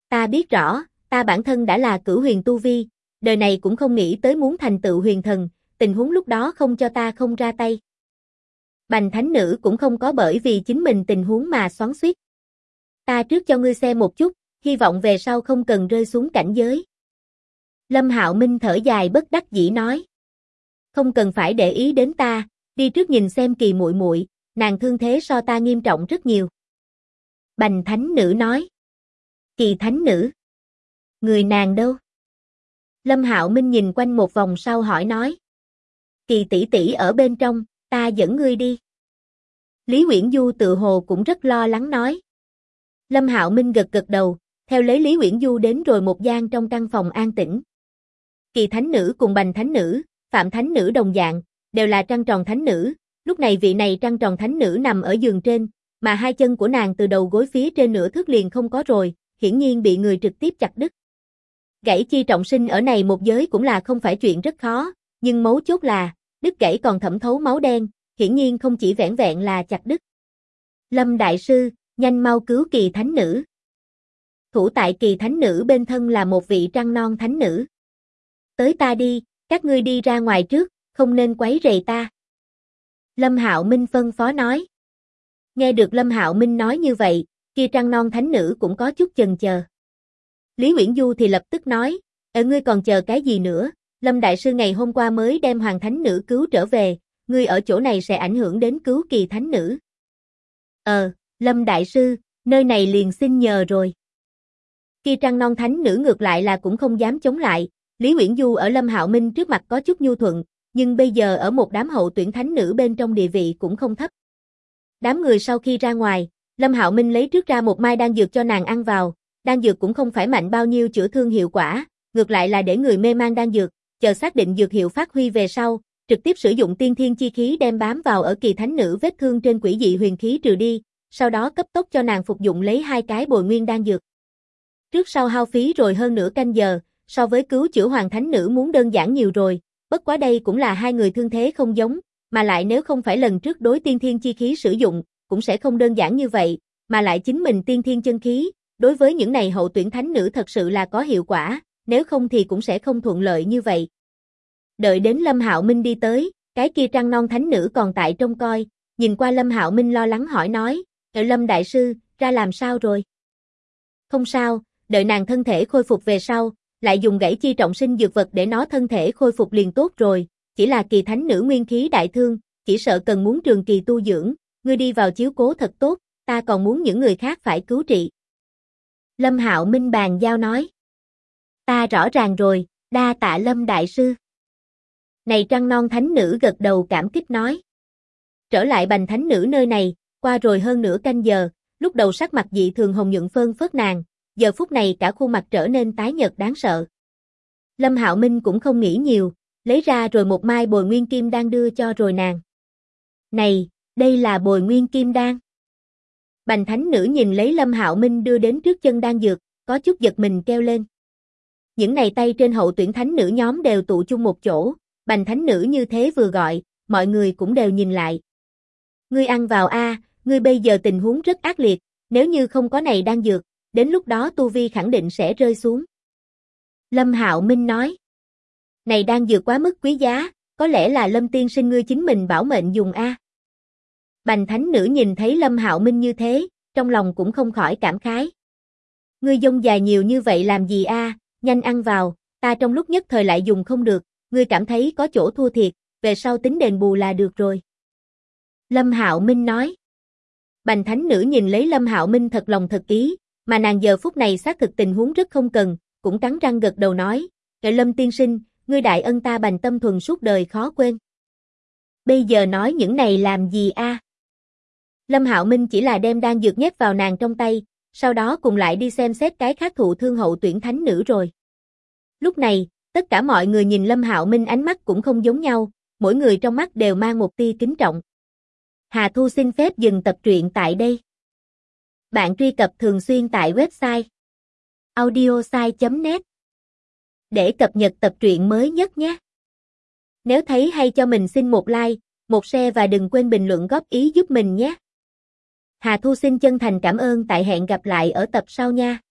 Ta biết rõ, ta bản thân đã là cửu huyền tu vi, đời này cũng không nghĩ tới muốn thành tựu huyền thần, tình huống lúc đó không cho ta không ra tay. Bành thánh nữ cũng không có bởi vì chính mình tình huống mà xoắn xuýt. Ta trước cho ngươi xem một chút, hy vọng về sau không cần rơi xuống cảnh giới. Lâm Hạo Minh thở dài bất đắc dĩ nói. Không cần phải để ý đến ta, đi trước nhìn xem Kỳ muội muội, nàng thương thế so ta nghiêm trọng rất nhiều. Bành thánh nữ nói. Kỳ thánh nữ? Người nàng đâu? Lâm Hạo Minh nhìn quanh một vòng sau hỏi nói. Kỳ tỷ tỷ ở bên trong, ta dẫn ngươi đi. Lý Uyển Du tự hồ cũng rất lo lắng nói. Lâm Hạo Minh gật gật đầu, theo lấy Lý Uyển Du đến rồi một gian trong căn phòng an tĩnh. Kỳ thánh nữ cùng Bành thánh nữ, Phạm thánh nữ đồng dạng, đều là trăng tròn thánh nữ, lúc này vị này trăng tròn thánh nữ nằm ở giường trên, mà hai chân của nàng từ đầu gối phía trên nửa thước liền không có rồi, hiển nhiên bị người trực tiếp chặt đứt. Gãy chi trọng sinh ở này một giới cũng là không phải chuyện rất khó, nhưng mấu chốt là, đứt gãy còn thẩm thấu máu đen, hiển nhiên không chỉ vẻn vẹn là chặt đứt. Lâm đại sư, nhanh mau cứu Kỳ thánh nữ. Thủ tại Kỳ thánh nữ bên thân là một vị trăng non thánh nữ. Tới ta đi, các ngươi đi ra ngoài trước, không nên quấy rầy ta. Lâm Hạo Minh phân phó nói. Nghe được Lâm Hạo Minh nói như vậy, kia trăng non thánh nữ cũng có chút chần chờ. Lý Uyển Du thì lập tức nói, ngươi còn chờ cái gì nữa, Lâm đại sư ngày hôm qua mới đem Hoàng thánh nữ cứu trở về, ngươi ở chỗ này sẽ ảnh hưởng đến cứu Kỳ thánh nữ. Lâm đại sư, nơi này liền xin nhờ rồi. Kia trăng non thánh nữ ngược lại là cũng không dám chống lại, Lý Uyển Du ở Lâm Hạo Minh trước mặt có chút nhu thuận, nhưng bây giờ ở một đám hậu tuyển thánh nữ bên trong địa vị cũng không thấp. Đám người sau khi ra ngoài, Lâm Hạo Minh lấy trước ra một mai đan dược cho nàng ăn vào, đan dược cũng không phải mạnh bao nhiêu chữa thương hiệu quả, ngược lại là để người mê man đan dược, chờ xác định dược hiệu phát huy về sau, trực tiếp sử dụng tiên thiên chi khí đem bám vào ở Kỳ thánh nữ vết thương trên quỷ dị huyền khí trừ đi, sau đó cấp tốc cho nàng phục dụng lấy 2 cái bồi nguyên đan dược. Trước sau hao phí rồi hơn nửa canh giờ, so với cứu chữa Hoàng thánh nữ muốn đơn giản nhiều rồi, bất quá đây cũng là hai người thương thế không giống, mà lại nếu không phải lần trước đối tiên thiên chi khí sử dụng, cũng sẽ không đơn giản như vậy, mà lại chính mình tiên thiên chân khí, đối với những này hậu tuyển thánh nữ thật sự là có hiệu quả, nếu không thì cũng sẽ không thuận lợi như vậy. Đợi đến Lâm Hạo Minh đi tới, cái kia trăng non thánh nữ còn tại trông coi, nhìn qua Lâm Hạo Minh lo lắng hỏi nói, Lâm đại sư, ra làm sao rồi? Không sao, đợi nàng thân thể khôi phục về sau, lại dùng gãy chi trọng sinh dược vật để nó thân thể khôi phục liền tốt rồi, chỉ là Kỳ thánh nữ nguyên khí đại thương, chỉ sợ cần muốn trường kỳ tu dưỡng, ngươi đi vào chiếu cố thật tốt, ta còn muốn những người khác phải cứu trị. Lâm Hạo Minh bàn giao nói. Ta rõ ràng rồi, đa tạ Lâm đại sư. Này trăng non thánh nữ gật đầu cảm kích nói. Trở lại Bành thánh nữ nơi này, qua rồi hơn nửa canh giờ, lúc đầu sắc mặt dị thường hồng nhuận phơn phớt nàng, giờ phút này cả khuôn mặt trở nên tái nhợt đáng sợ. Lâm Hạo Minh cũng không nghĩ nhiều, lấy ra rồi một mai bồi nguyên kim đan đưa cho rồi nàng. Này, đây là bồi nguyên kim đan. Bành thánh nữ nhìn lấy Lâm Hạo Minh đưa đến trước chân đan dược, có chút giật mình kêu lên. Những này tay trên hậu tuyển thánh nữ nhóm đều tụ chung một chỗ, Bành thánh nữ như thế vừa gọi, mọi người cũng đều nhìn lại. Ngươi ăn vào a, ngươi bây giờ tình huống rất ác liệt, nếu như không có này đan dược, đến lúc đó tu vi khẳng định sẽ rơi xuống. Lâm Hạo Minh nói. Này đan dược quá mức quý giá, có lẽ là Lâm tiên sinh ngươi chính mình bảo mệnh dùng a. Bành thánh nữ nhìn thấy Lâm Hạo Minh như thế, trong lòng cũng không khỏi cảm khái. Ngươi dông dài nhiều như vậy làm gì a, nhanh ăn vào, ta trong lúc nhất thời lại dùng không được, ngươi cảm thấy có chỗ thua thiệt, về sau tính đền bù là được rồi. Lâm Hạo Minh nói. Bành thánh nữ nhìn lấy Lâm Hạo Minh thật lòng thật ý, mà nàng giờ phút này xác thực tình huống rất không cần, cũng cắn răng gật đầu nói, Lâm tiên sinh, ngươi đại ân ta Bành tâm thuần suốt đời khó quên. Bây giờ nói những này làm gì a? Lâm Hạo Minh chỉ là đem đan dược nhét vào nàng trong tay, sau đó cùng lại đi xem xét cái khác thụ thương hậu tuyển thánh nữ rồi. Lúc này, tất cả mọi người nhìn Lâm Hạo Minh ánh mắt cũng không giống nhau, mỗi người trong mắt đều mang một tia kính trọng. Hà Thu xin phép dừng tập truyện tại đây. Bạn truy cập thường xuyên tại website audiosai.net để cập nhật tập truyện mới nhất nhé. Nếu thấy hay cho mình xin một like, một share và đừng quên bình luận góp ý giúp mình nhé. Hà Thu xin chân thành cảm ơn, tại hẹn gặp lại ở tập sau nha.